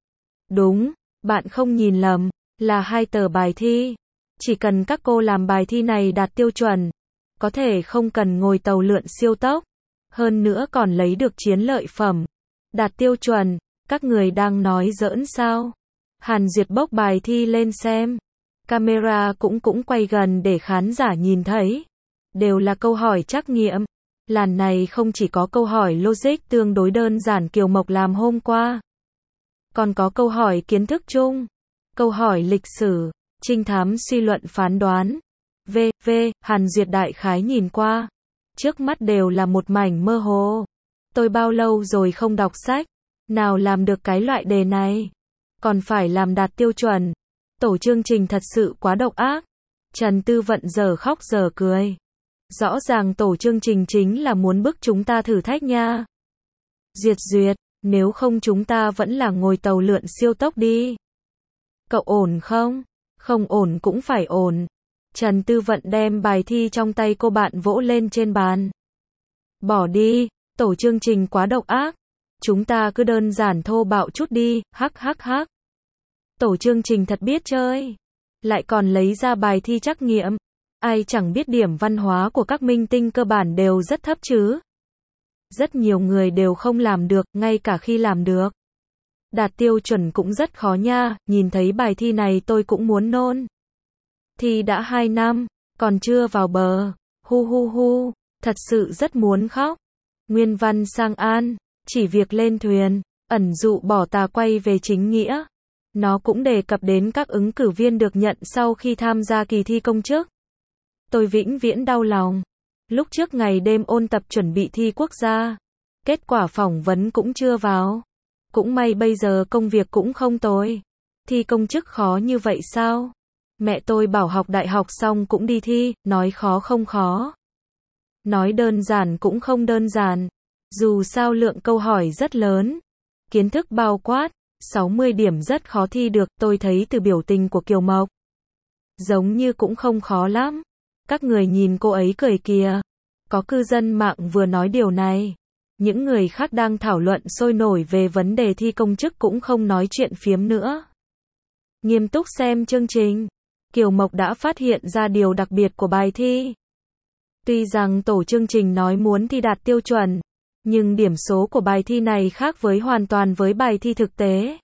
Đúng, bạn không nhìn lầm, là 2 tờ bài thi. Chỉ cần các cô làm bài thi này đạt tiêu chuẩn, có thể không cần ngồi tàu lượn siêu tốc. Hơn nữa còn lấy được chiến lợi phẩm. Đạt tiêu chuẩn, các người đang nói giỡn sao? Hàn Duyệt bốc bài thi lên xem. Camera cũng quay gần để khán giả nhìn thấy. Đều là câu hỏi trắc nghiệm. Làn này không chỉ có câu hỏi logic tương đối đơn giản Kiều Mộc làm hôm qua. Còn có câu hỏi kiến thức chung. Câu hỏi lịch sử, trinh thám suy luận phán đoán. Hàn Duyệt đại khái nhìn qua. Trước mắt đều là một mảnh mơ hồ. Tôi bao lâu rồi không đọc sách. Nào làm được cái loại đề này. Còn phải làm đạt tiêu chuẩn. Tổ chương trình thật sự quá độc ác. Trần Tư Vận giờ khóc giờ cười. Rõ ràng tổ chương trình chính là muốn bức chúng ta thử thách nha. Duyệt, nếu không chúng ta vẫn là ngồi tàu lượn siêu tốc đi. Cậu ổn không? Không ổn cũng phải ổn. Trần Tư Vận đem bài thi trong tay cô bạn vỗ lên trên bàn. Bỏ đi, tổ chương trình quá độc ác. Chúng ta cứ đơn giản thô bạo chút đi, hắc. Tổ chương trình thật biết chơi. Lại còn lấy ra bài thi trắc nghiệm. Ai chẳng biết điểm văn hóa của các minh tinh cơ bản đều rất thấp chứ. Rất nhiều người đều không làm được, ngay cả khi làm được. Đạt tiêu chuẩn cũng rất khó nha, nhìn thấy bài thi này tôi cũng muốn nôn. Thi đã 2 năm, còn chưa vào bờ. Hu, thật sự rất muốn khóc. Nguyên văn sang an, chỉ việc lên thuyền, ẩn dụ bỏ tà quay về chính nghĩa. Nó cũng đề cập đến các ứng cử viên được nhận sau khi tham gia kỳ thi công chức. Tôi vĩnh viễn đau lòng. Lúc trước ngày đêm ôn tập chuẩn bị thi quốc gia, kết quả phỏng vấn cũng chưa vào. Cũng may bây giờ công việc cũng không tồi. Thi công chức khó như vậy sao? Mẹ tôi bảo học đại học xong cũng đi thi, nói khó không khó. Nói đơn giản cũng không đơn giản. Dù sao lượng câu hỏi rất lớn. Kiến thức bao quát, 60 điểm rất khó thi được, tôi thấy từ biểu tình của Kiều Mộc. Giống như cũng không khó lắm. Các người nhìn cô ấy cười kìa. Có cư dân mạng vừa nói điều này. Những người khác đang thảo luận sôi nổi về vấn đề thi công chức cũng không nói chuyện phiếm nữa. Nghiêm túc xem chương trình. Kiều Mộc đã phát hiện ra điều đặc biệt của bài thi. Tuy rằng tổ chương trình nói muốn thi đạt tiêu chuẩn, nhưng điểm số của bài thi này khác hoàn toàn với bài thi thực tế.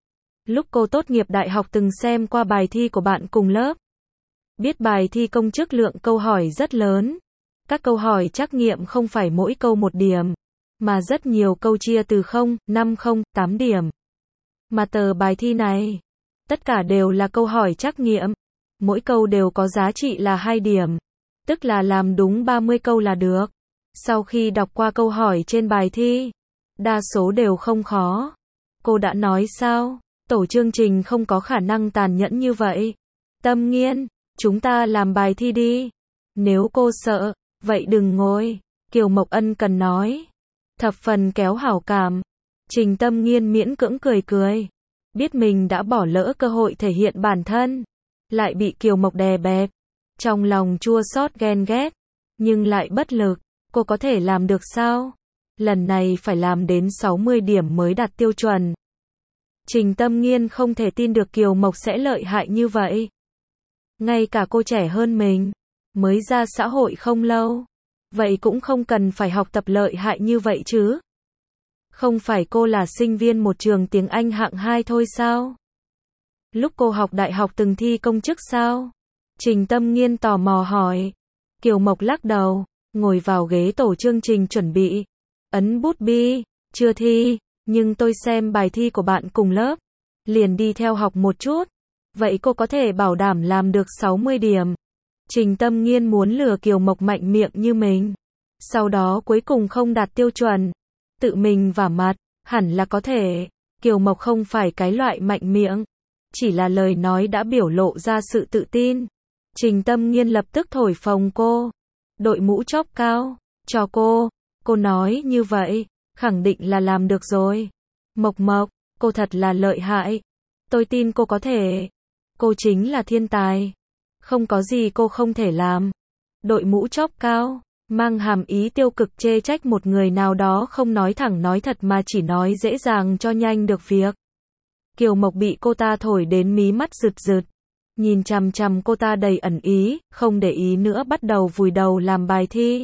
Lúc cô tốt nghiệp đại học từng xem qua bài thi của bạn cùng lớp. Biết bài thi công chức lượng câu hỏi rất lớn. Các câu hỏi trắc nghiệm không phải mỗi câu 1 điểm, mà rất nhiều câu chia từ 0, 5, 0, 8 điểm. Mà tờ bài thi này, tất cả đều là câu hỏi trắc nghiệm. Mỗi câu đều có giá trị là 2 điểm. Tức là làm đúng 30 câu là được. Sau khi đọc qua câu hỏi trên bài thi, đa số đều không khó. Cô đã nói sao? Tổ chương trình không có khả năng tàn nhẫn như vậy. Tâm Nghiên, chúng ta làm bài thi đi. Nếu cô sợ, vậy đừng ngồi. Kiều Mộc ân cần nói. Thập phần kéo hảo cảm. Trình Tâm Nghiên miễn cưỡng cười. Biết mình đã bỏ lỡ cơ hội thể hiện bản thân, lại bị Kiều Mộc đè bẹp. Trong lòng chua xót ghen ghét, nhưng lại bất lực. Cô có thể làm được sao? Lần này phải làm đến 60 điểm mới đạt tiêu chuẩn. Trình Tâm Nghiên không thể tin được Kiều Mộc sẽ lợi hại như vậy. Ngay cả cô trẻ hơn mình, mới ra xã hội không lâu. Vậy cũng không cần phải học tập lợi hại như vậy chứ. Không phải cô là sinh viên một trường tiếng Anh hạng 2 thôi sao? Lúc cô học đại học từng thi công chức sao? Trình Tâm Nghiên tò mò hỏi. Kiều Mộc lắc đầu, ngồi vào ghế tổ chương trình chuẩn bị. Ấn bút bi, chưa thi, nhưng tôi xem bài thi của bạn cùng lớp, liền đi theo học một chút. Vậy cô có thể bảo đảm làm được 60 điểm. Trình Tâm Nghiên muốn lừa Kiều Mộc mạnh miệng như mình. Sau đó cuối cùng không đạt tiêu chuẩn. Tự mình vả mặt, hẳn là có thể. Kiều Mộc không phải cái loại mạnh miệng. Chỉ là lời nói đã biểu lộ ra sự tự tin. Trình Tâm Nghiên lập tức thổi phồng cô. Đội mũ chóp cao, cho cô. Cô nói như vậy, khẳng định là làm được rồi. Mộc Mộc, cô thật là lợi hại. Tôi tin cô có thể. Cô chính là thiên tài. Không có gì cô không thể làm. Đội mũ chóp cao, mang hàm ý tiêu cực chê trách một người nào đó không nói thẳng nói thật mà chỉ nói dễ dàng cho nhanh được việc. Kiều Mộc bị cô ta thổi đến mí mắt rực rực. Nhìn chằm chằm cô ta đầy ẩn ý, không để ý nữa bắt đầu vùi đầu làm bài thi.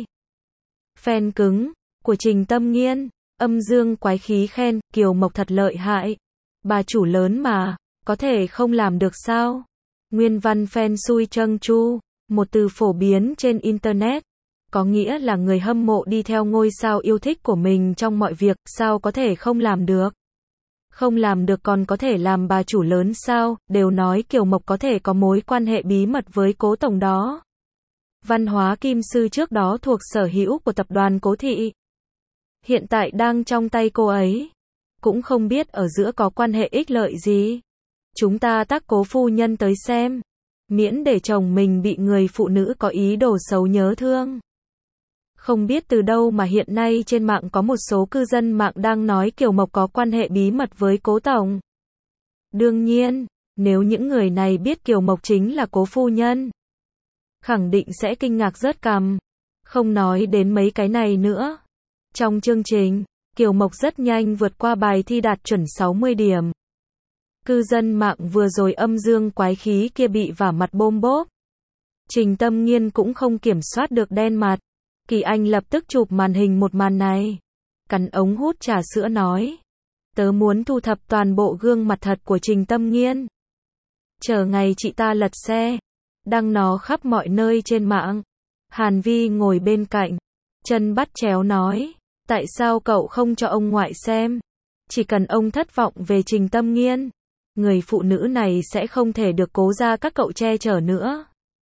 Fan cứng của Trình Tâm Nghiên, âm dương quái khí khen, Kiều Mộc thật lợi hại. Bà chủ lớn mà, có thể không làm được sao? Nguyên văn fan xui trâng chu, một từ phổ biến trên Internet. Có nghĩa là người hâm mộ đi theo ngôi sao yêu thích của mình trong mọi việc, sao có thể không làm được? Không làm được còn có thể làm bà chủ lớn sao? Đều nói Kiều Mộc có thể có mối quan hệ bí mật với Cố tổng đó. Văn hóa kim sư trước đó thuộc sở hữu của tập đoàn Cố thị. Hiện tại đang trong tay cô ấy. Cũng không biết ở giữa có quan hệ ích lợi gì. Chúng ta tác Cố phu nhân tới xem. Miễn để chồng mình bị người phụ nữ có ý đồ xấu nhớ thương. Không biết từ đâu mà hiện nay trên mạng có một số cư dân mạng đang nói Kiều Mộc có quan hệ bí mật với Cố tổng. Đương nhiên, nếu những người này biết Kiều Mộc chính là Cố phu nhân, khẳng định sẽ kinh ngạc rớt cằm. Không nói đến mấy cái này nữa. Trong chương trình, Kiều Mộc rất nhanh vượt qua bài thi đạt chuẩn 60 điểm. Cư dân mạng vừa rồi âm dương quái khí kia bị vả mặt bôm bốp. Trình Tâm Nghiên cũng không kiểm soát được đen mặt. Kỳ Anh lập tức chụp màn hình một màn này. Cắn ống hút trà sữa nói. Tớ muốn thu thập toàn bộ gương mặt thật của Trình Tâm Nghiên. Chờ ngày chị ta lật xe. Đăng nó khắp mọi nơi trên mạng. Hàn Vi ngồi bên cạnh. Chân bắt chéo nói. Tại sao cậu không cho ông ngoại xem? Chỉ cần ông thất vọng về Trình Tâm Nghiên, người phụ nữ này sẽ không thể được Cố gia các cậu che chở nữa.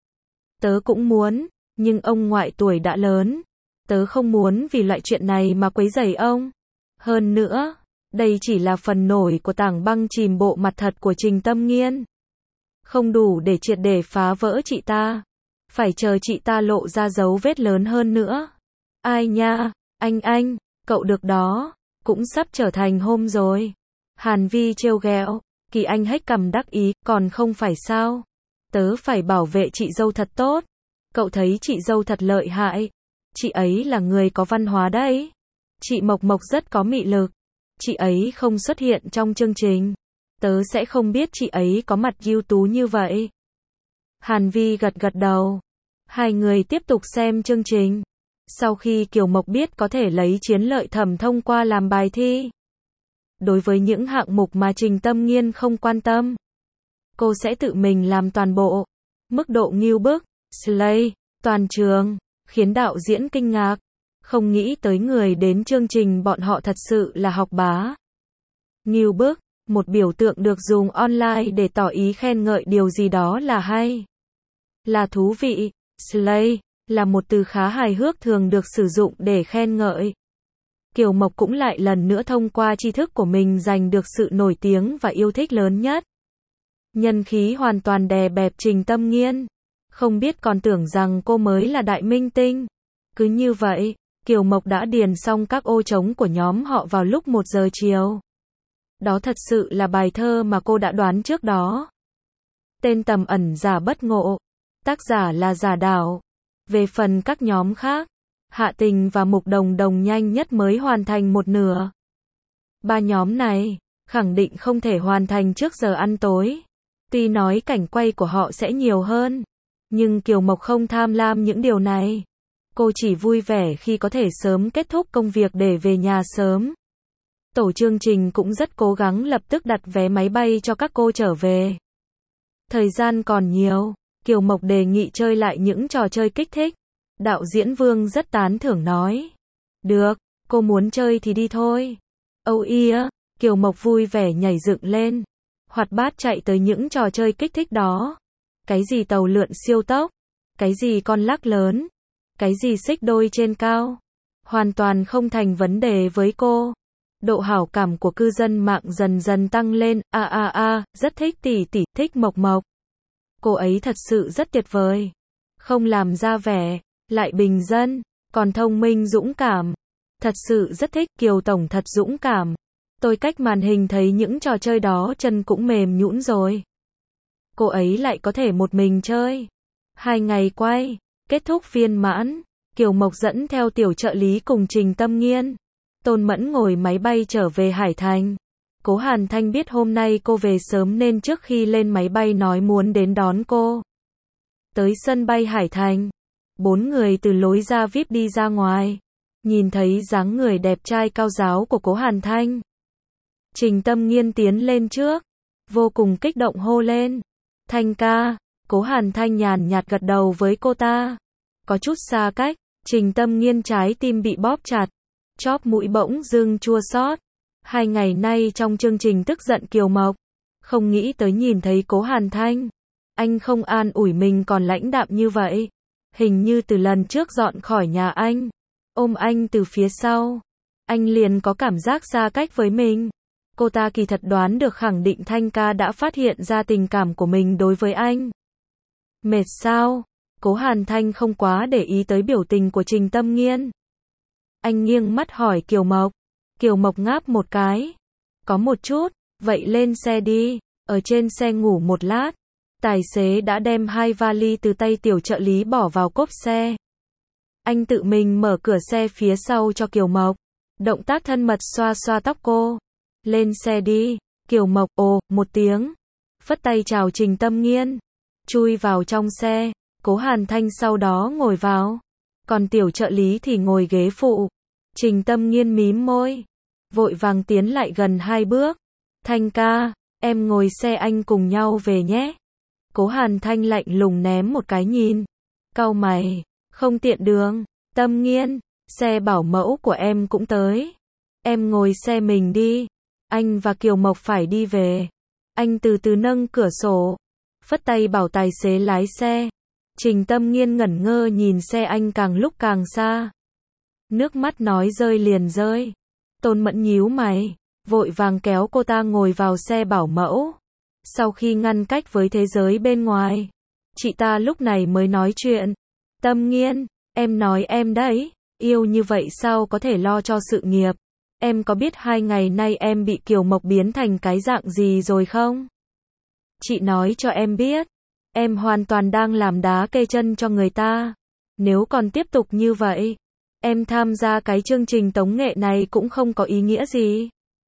Tớ cũng muốn, nhưng ông ngoại tuổi đã lớn. Tớ không muốn vì loại chuyện này mà quấy rầy ông. Hơn nữa, đây chỉ là phần nổi của tảng băng chìm bộ mặt thật của Trình Tâm Nghiên. Không đủ để triệt để phá vỡ chị ta. Phải chờ chị ta lộ ra dấu vết lớn hơn nữa. Ai nha, anh, cậu được đó, cũng sắp trở thành hôm rồi. Hàn Vi trêu ghẹo, Kỳ Anh hếch cằm đắc ý, còn không phải sao? Tớ phải bảo vệ chị dâu thật tốt. Cậu thấy chị dâu thật lợi hại. Chị ấy là người có văn hóa đấy. Chị Mộc Mộc rất có mị lực. Chị ấy không xuất hiện trong chương trình. Tớ sẽ không biết chị ấy có mặt ưu tú như vậy. Hàn Vi gật gật đầu. Hai người tiếp tục xem chương trình. Sau khi Kiều Mộc biết có thể lấy chiến lợi thẩm thông qua làm bài thi. Đối với những hạng mục mà Trình Tâm Nghiên không quan tâm, cô sẽ tự mình làm toàn bộ. Mức độ ngưu bức, slay, toàn trường, khiến đạo diễn kinh ngạc. Không nghĩ tới người đến chương trình bọn họ thật sự là học bá. Ngưu bức, một biểu tượng được dùng online để tỏ ý khen ngợi điều gì đó là hay, là thú vị. Slay là một từ khá hài hước thường được sử dụng để khen ngợi. Kiều Mộc cũng lại lần nữa thông qua tri thức của mình giành được sự nổi tiếng và yêu thích lớn nhất. Nhân khí hoàn toàn đè bẹp Trình Tâm Nghiên. Không biết còn tưởng rằng cô mới là đại minh tinh. Cứ như vậy, Kiều Mộc đã điền xong các ô trống của nhóm họ vào lúc 1 giờ chiều. Đó thật sự là bài thơ mà cô đã đoán trước đó. Tên Tầm ẩn giả bất ngộ. Tác giả là Giả Đảo. Về phần các nhóm khác, Hạ Tình và Mục Đồng Đồng nhanh nhất mới hoàn thành một nửa. Ba nhóm này, khẳng định không thể hoàn thành trước giờ ăn tối. Tuy nói cảnh quay của họ sẽ nhiều hơn, nhưng Kiều Mộc không tham lam những điều này. Cô chỉ vui vẻ khi có thể sớm kết thúc công việc để về nhà sớm. Tổ chương trình cũng rất cố gắng lập tức đặt vé máy bay cho các cô trở về. Thời gian còn nhiều, Kiều Mộc đề nghị chơi lại những trò chơi kích thích. Đạo diễn Vương rất tán thưởng nói. Được, cô muốn chơi thì đi thôi. Oh yeah, Kiều Mộc vui vẻ nhảy dựng lên. Hoạt bát chạy tới những trò chơi kích thích đó. Cái gì tàu lượn siêu tốc, cái gì con lắc lớn, cái gì xích đôi trên cao. Hoàn toàn không thành vấn đề với cô. Độ hảo cảm của cư dân mạng dần dần tăng lên. Rất thích tỷ tỷ, thích Mộc Mộc. Cô ấy thật sự rất tuyệt vời. Không làm ra vẻ, lại bình dân, còn thông minh dũng cảm. Thật sự rất thích, Kiều Tổng thật dũng cảm. Tôi cách màn hình thấy những trò chơi đó chân cũng mềm nhũn rồi. Cô ấy lại có thể một mình chơi. 2 ngày quay, kết thúc viên mãn. Kiều Mộc dẫn theo tiểu trợ lý cùng Trình Tâm Nghiên. Tôn Mẫn ngồi máy bay trở về Hải Thành. Cố Hàn Thanh biết hôm nay cô về sớm nên trước khi lên máy bay nói muốn đến đón cô. Tới sân bay Hải Thành, 4 người từ lối ra VIP đi ra ngoài. Nhìn thấy dáng người đẹp trai cao ráo của Cố Hàn Thanh. Trình Tâm Nghiên tiến lên trước, vô cùng kích động hô lên. Thanh ca, Cố Hàn Thanh nhàn nhạt gật đầu với cô ta. Có chút xa cách, Trình Tâm Nghiên trái tim bị bóp chặt. Chóp mũi bỗng dưng chua xót. 2 ngày nay trong chương trình tức giận Kiều Mộc. Không nghĩ tới nhìn thấy Cố Hàn Thanh. Anh không an ủi mình còn lãnh đạm như vậy. Hình như từ lần trước dọn khỏi nhà anh, ôm anh từ phía sau, anh liền có cảm giác xa cách với mình. Cô ta kỳ thật đoán được khẳng định Thanh ca đã phát hiện ra tình cảm của mình đối với anh. Mệt sao? Cố Hàn Thanh không quá để ý tới biểu tình của Trình Tâm Nghiên. Anh nghiêng mắt hỏi Kiều Mộc. Kiều Mộc ngáp một cái. Có một chút, vậy lên xe đi, ở trên xe ngủ một lát. Tài xế đã đem 2 vali từ tay tiểu trợ lý bỏ vào cốp xe. Anh tự mình mở cửa xe phía sau cho Kiều Mộc. Động tác thân mật xoa xoa tóc cô. Lên xe đi. Kiều Mộc ồ một tiếng, phất tay chào Trình Tâm Nghiên, chui vào trong xe. Cố Hàn Thanh sau đó ngồi vào, còn tiểu trợ lý thì ngồi ghế phụ. Trình Tâm Nghiên mím môi, vội vàng tiến lại gần 2 bước. Thanh ca, em ngồi xe anh cùng nhau về nhé. Cố Hàn Thanh lạnh lùng ném một cái nhìn. Cau mày, không tiện đường. Tâm Nghiên, xe bảo mẫu của em cũng tới. Em ngồi xe mình đi. Anh và Kiều Mộc phải đi về. Anh từ từ nâng cửa sổ, phất tay bảo tài xế lái xe. Trình Tâm Nghiên ngẩn ngơ nhìn xe anh càng lúc càng xa. Nước mắt nói rơi liền rơi. Tôn Mẫn nhíu mày, vội vàng kéo cô ta ngồi vào xe bảo mẫu. Sau khi ngăn cách với thế giới bên ngoài, chị ta lúc này mới nói chuyện. Tâm Nghiên, em nói em đấy, yêu như vậy sao có thể lo cho sự nghiệp. Em có biết 2 ngày nay em bị Kiều Mộc biến thành cái dạng gì rồi không? Chị nói cho em biết, em hoàn toàn đang làm đá kê chân cho người ta. Nếu còn tiếp tục như vậy, em tham gia cái chương trình tống nghệ này cũng không có ý nghĩa gì.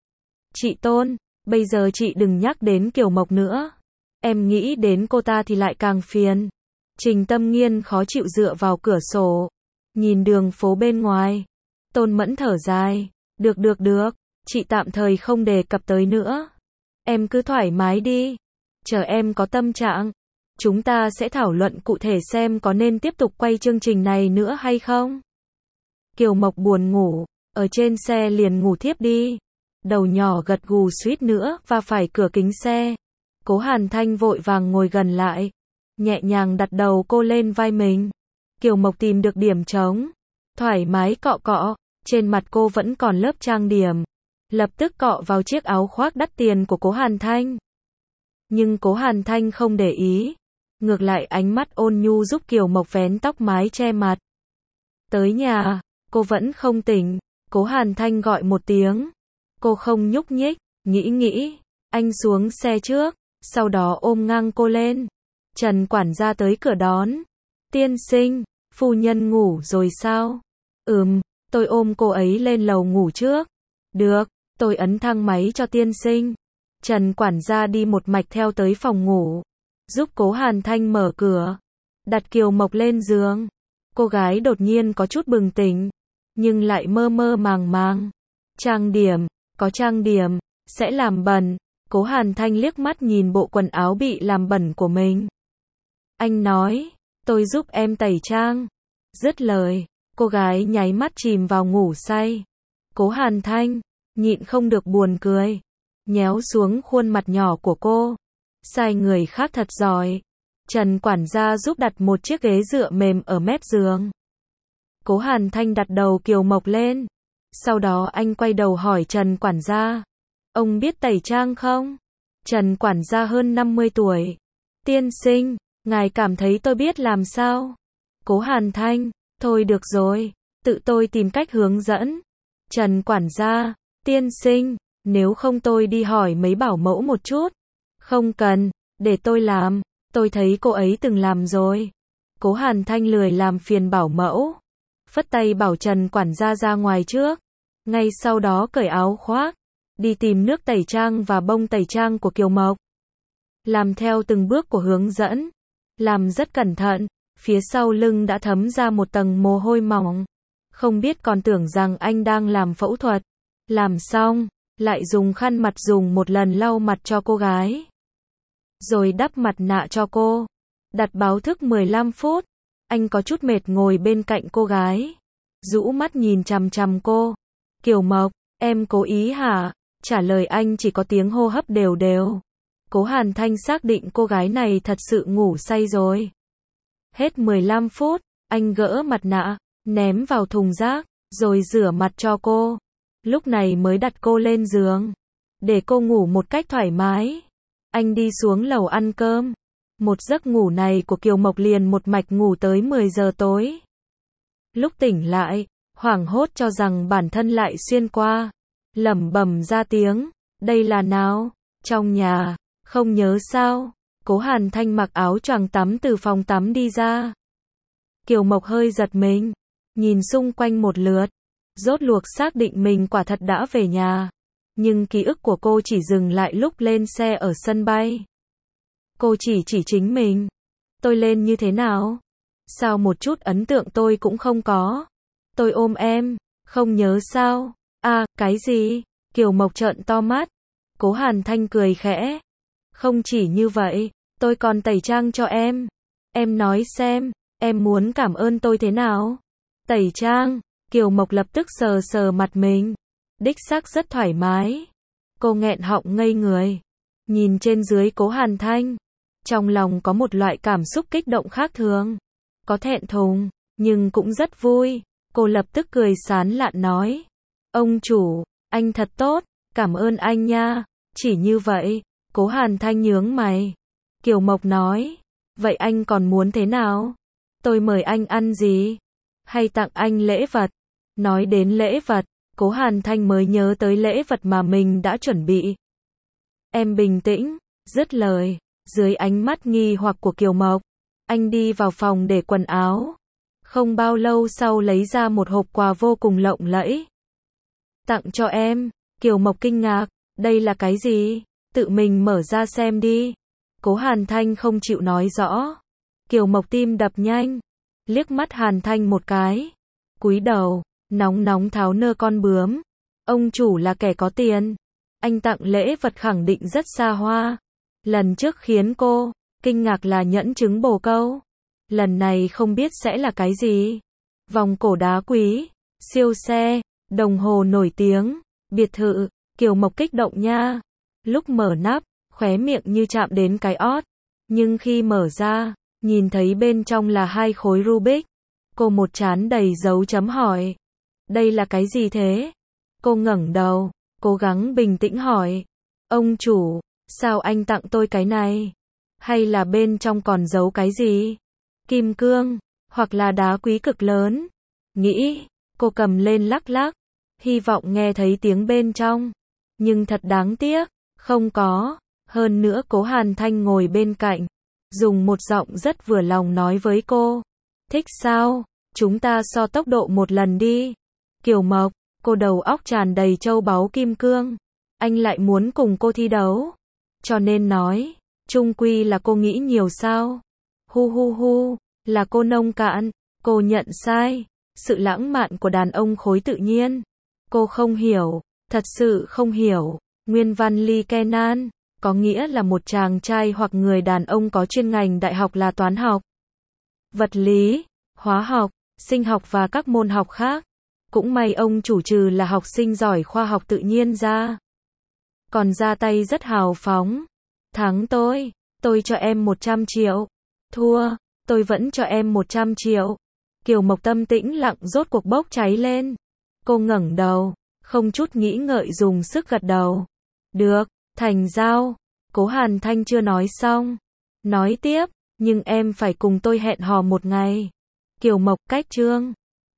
Chị Tôn, bây giờ chị đừng nhắc đến Kiều Mộc nữa. Em nghĩ đến cô ta thì lại càng phiền. Trình Tâm Nghiên khó chịu dựa vào cửa sổ, nhìn đường phố bên ngoài. Tôn Mẫn thở dài. Được, chị tạm thời không đề cập tới nữa. Em cứ thoải mái đi. Chờ em có tâm trạng, chúng ta sẽ thảo luận cụ thể xem có nên tiếp tục quay chương trình này nữa hay không. Kiều Mộc buồn ngủ, ở trên xe liền ngủ thiếp đi. Đầu nhỏ gật gù suýt nữa và phải cửa kính xe. Cố Hàn Thanh vội vàng ngồi gần lại, nhẹ nhàng đặt đầu cô lên vai mình. Kiều Mộc tìm được điểm trống, thoải mái cọ cọ. Trên mặt cô vẫn còn lớp trang điểm, lập tức cọ vào chiếc áo khoác đắt tiền của Cố Hàn Thanh. Nhưng Cố Hàn Thanh không để ý, ngược lại ánh mắt ôn nhu giúp Kiều Mộc vén tóc mái che mặt. Tới nhà, cô vẫn không tỉnh, Cố Hàn Thanh gọi một tiếng, cô không nhúc nhích, Nghĩ, anh xuống xe trước, sau đó ôm ngang cô lên. Trần quản gia tới cửa đón. Tiên sinh, phu nhân ngủ rồi sao? Tôi ôm cô ấy lên lầu ngủ trước. Được, tôi ấn thang máy cho tiên sinh. Trần quản gia đi một mạch theo tới phòng ngủ, giúp Cố Hàn Thanh mở cửa, đặt Kiều Mộc lên giường. Cô gái đột nhiên có chút bừng tỉnh, nhưng lại mơ mơ màng màng. Trang điểm, có trang điểm, sẽ làm bẩn. Cố Hàn Thanh liếc mắt nhìn bộ quần áo bị làm bẩn của mình. Anh nói, tôi giúp em tẩy trang. Dứt lời, cô gái nháy mắt chìm vào ngủ say. Cố Hàn Thanh nhịn không được buồn cười, nhéo xuống khuôn mặt nhỏ của cô. Sai người khác thật giỏi. Trần quản gia giúp đặt một chiếc ghế dựa mềm ở mép giường. Cố Hàn Thanh đặt đầu Kiều Mộc lên. Sau đó anh quay đầu hỏi Trần quản gia, ông biết tẩy trang không? Trần quản gia hơn 50 tuổi. Tiên sinh, ngài cảm thấy tôi biết làm sao? Cố Hàn Thanh, thôi được rồi, tự tôi tìm cách hướng dẫn. Trần quản gia, tiên sinh, nếu không tôi đi hỏi mấy bảo mẫu một chút. Không cần, để tôi làm, tôi thấy cô ấy từng làm rồi. Cố Hàn Thanh lười làm phiền bảo mẫu, phất tay bảo Trần quản gia ra ngoài trước. Ngay sau đó cởi áo khoác, đi tìm nước tẩy trang và bông tẩy trang của Kiều Mộc. Làm theo từng bước của hướng dẫn, làm rất cẩn thận, phía sau lưng đã thấm ra một tầng mồ hôi mỏng. Không biết còn tưởng rằng anh đang làm phẫu thuật. Làm xong, lại dùng khăn mặt dùng một lần lau mặt cho cô gái. Rồi đắp mặt nạ cho cô. Đặt báo thức 15 phút. Anh có chút mệt ngồi bên cạnh cô gái, rũ mắt nhìn chằm chằm cô. Kiều Mộc, em cố ý hả? Trả lời anh chỉ có tiếng hô hấp đều đều. Cố Hàn Thanh xác định cô gái này thật sự ngủ say rồi. Hết 15 phút, anh gỡ mặt nạ, ném vào thùng rác, rồi rửa mặt cho cô. Lúc này mới đặt cô lên giường, để cô ngủ một cách thoải mái. Anh đi xuống lầu ăn cơm. Một giấc ngủ này của Kiều Mộc liền một mạch ngủ tới 10 giờ tối. Lúc tỉnh lại, hoảng hốt cho rằng bản thân lại xuyên qua. Lẩm bẩm ra tiếng, đây là nào? Trong nhà, không nhớ sao? Cố Hàn Thanh mặc áo choàng tắm từ phòng tắm đi ra. Kiều Mộc hơi giật mình, nhìn xung quanh một lượt, rốt cuộc xác định mình quả thật đã về nhà. Nhưng ký ức của cô chỉ dừng lại lúc lên xe ở sân bay. Cô chỉ chính mình. Tôi lên như thế nào? Sao một chút ấn tượng tôi cũng không có? Tôi ôm em, không nhớ sao? À, cái gì? Kiều Mộc trợn to mắt. Cố Hàn Thanh cười khẽ. Không chỉ như vậy, tôi còn tẩy trang cho em. Em nói xem, em muốn cảm ơn tôi thế nào? Tẩy trang, Kiều Mộc lập tức sờ sờ mặt mình. Đích xác rất thoải mái. Cô nghẹn họng ngây người, nhìn trên dưới Cố Hàn Thanh. Trong lòng có một loại cảm xúc kích động khác thường. Có thẹn thùng, nhưng cũng rất vui. Cô lập tức cười sán lạn nói. Ông chủ, anh thật tốt, cảm ơn anh nha. Chỉ như vậy, Cố Hàn Thanh nhướng mày. Kiều Mộc nói. Vậy anh còn muốn thế nào? Tôi mời anh ăn gì? Hay tặng anh lễ vật? Nói đến lễ vật, Cố Hàn Thanh mới nhớ tới lễ vật mà mình đã chuẩn bị. Em bình tĩnh, dứt lời. Dưới ánh mắt nghi hoặc của Kiều Mộc, anh đi vào phòng để quần áo. Không bao lâu sau lấy ra một hộp quà vô cùng lộng lẫy. Tặng cho em. Kiều Mộc kinh ngạc, đây là cái gì? Tự mình mở ra xem đi. Cố Hàn Thanh không chịu nói rõ. Kiều Mộc tim đập nhanh, liếc mắt Hàn Thanh một cái, cúi đầu, nóng nóng tháo nơ con bướm. Ông chủ là kẻ có tiền, anh tặng lễ vật khẳng định rất xa hoa. Lần trước khiến cô kinh ngạc là nhẫn trứng bồ câu. Lần này không biết sẽ là cái gì. Vòng cổ đá quý, siêu xe, đồng hồ nổi tiếng, biệt thự. Kiều Mộc kích động nha. Lúc mở nắp, khóe miệng như chạm đến cái ót. Nhưng khi mở ra, nhìn thấy bên trong là 2 khối Rubik. Cô một trán đầy dấu chấm hỏi. Đây là cái gì thế? Cô ngẩng đầu, cố gắng bình tĩnh hỏi. Ông chủ, sao anh tặng tôi cái này? Hay là bên trong còn giấu cái gì? Kim cương, hoặc là đá quý cực lớn? Nghĩ, cô cầm lên lắc lắc, hy vọng nghe thấy tiếng bên trong. Nhưng thật đáng tiếc, không có. Hơn nữa Cố Hàn Thanh ngồi bên cạnh, dùng một giọng rất vừa lòng nói với cô. Thích sao? Chúng ta so tốc độ một lần đi. Kiều Mộc, cô đầu óc tràn đầy châu báu kim cương. Anh lại muốn cùng cô thi đấu. Cho nên nói, chung quy là cô nghĩ nhiều sao? Hu hu hu, là cô nông cạn. Cô nhận sai. Sự lãng mạn của đàn ông khối tự nhiên. Cô không hiểu, thật sự không hiểu. Nguyên văn Lee Kenan, có nghĩa là một chàng trai hoặc người đàn ông có chuyên ngành đại học là toán học, vật lý, hóa học, sinh học và các môn học khác. Cũng may ông chủ trừ là học sinh giỏi khoa học tự nhiên ra. Còn ra tay rất hào phóng. Thắng tôi cho em 100 triệu. Thua, tôi vẫn cho em 100 triệu. Kiều Mộc tâm tĩnh lặng rốt cuộc bốc cháy lên. Cô ngẩng đầu, không chút nghĩ ngợi dùng sức gật đầu. Được, thành giao. Cố Hàn Thanh chưa nói xong. Nói tiếp, nhưng em phải cùng tôi hẹn hò một ngày. Kiều Mộc cách chương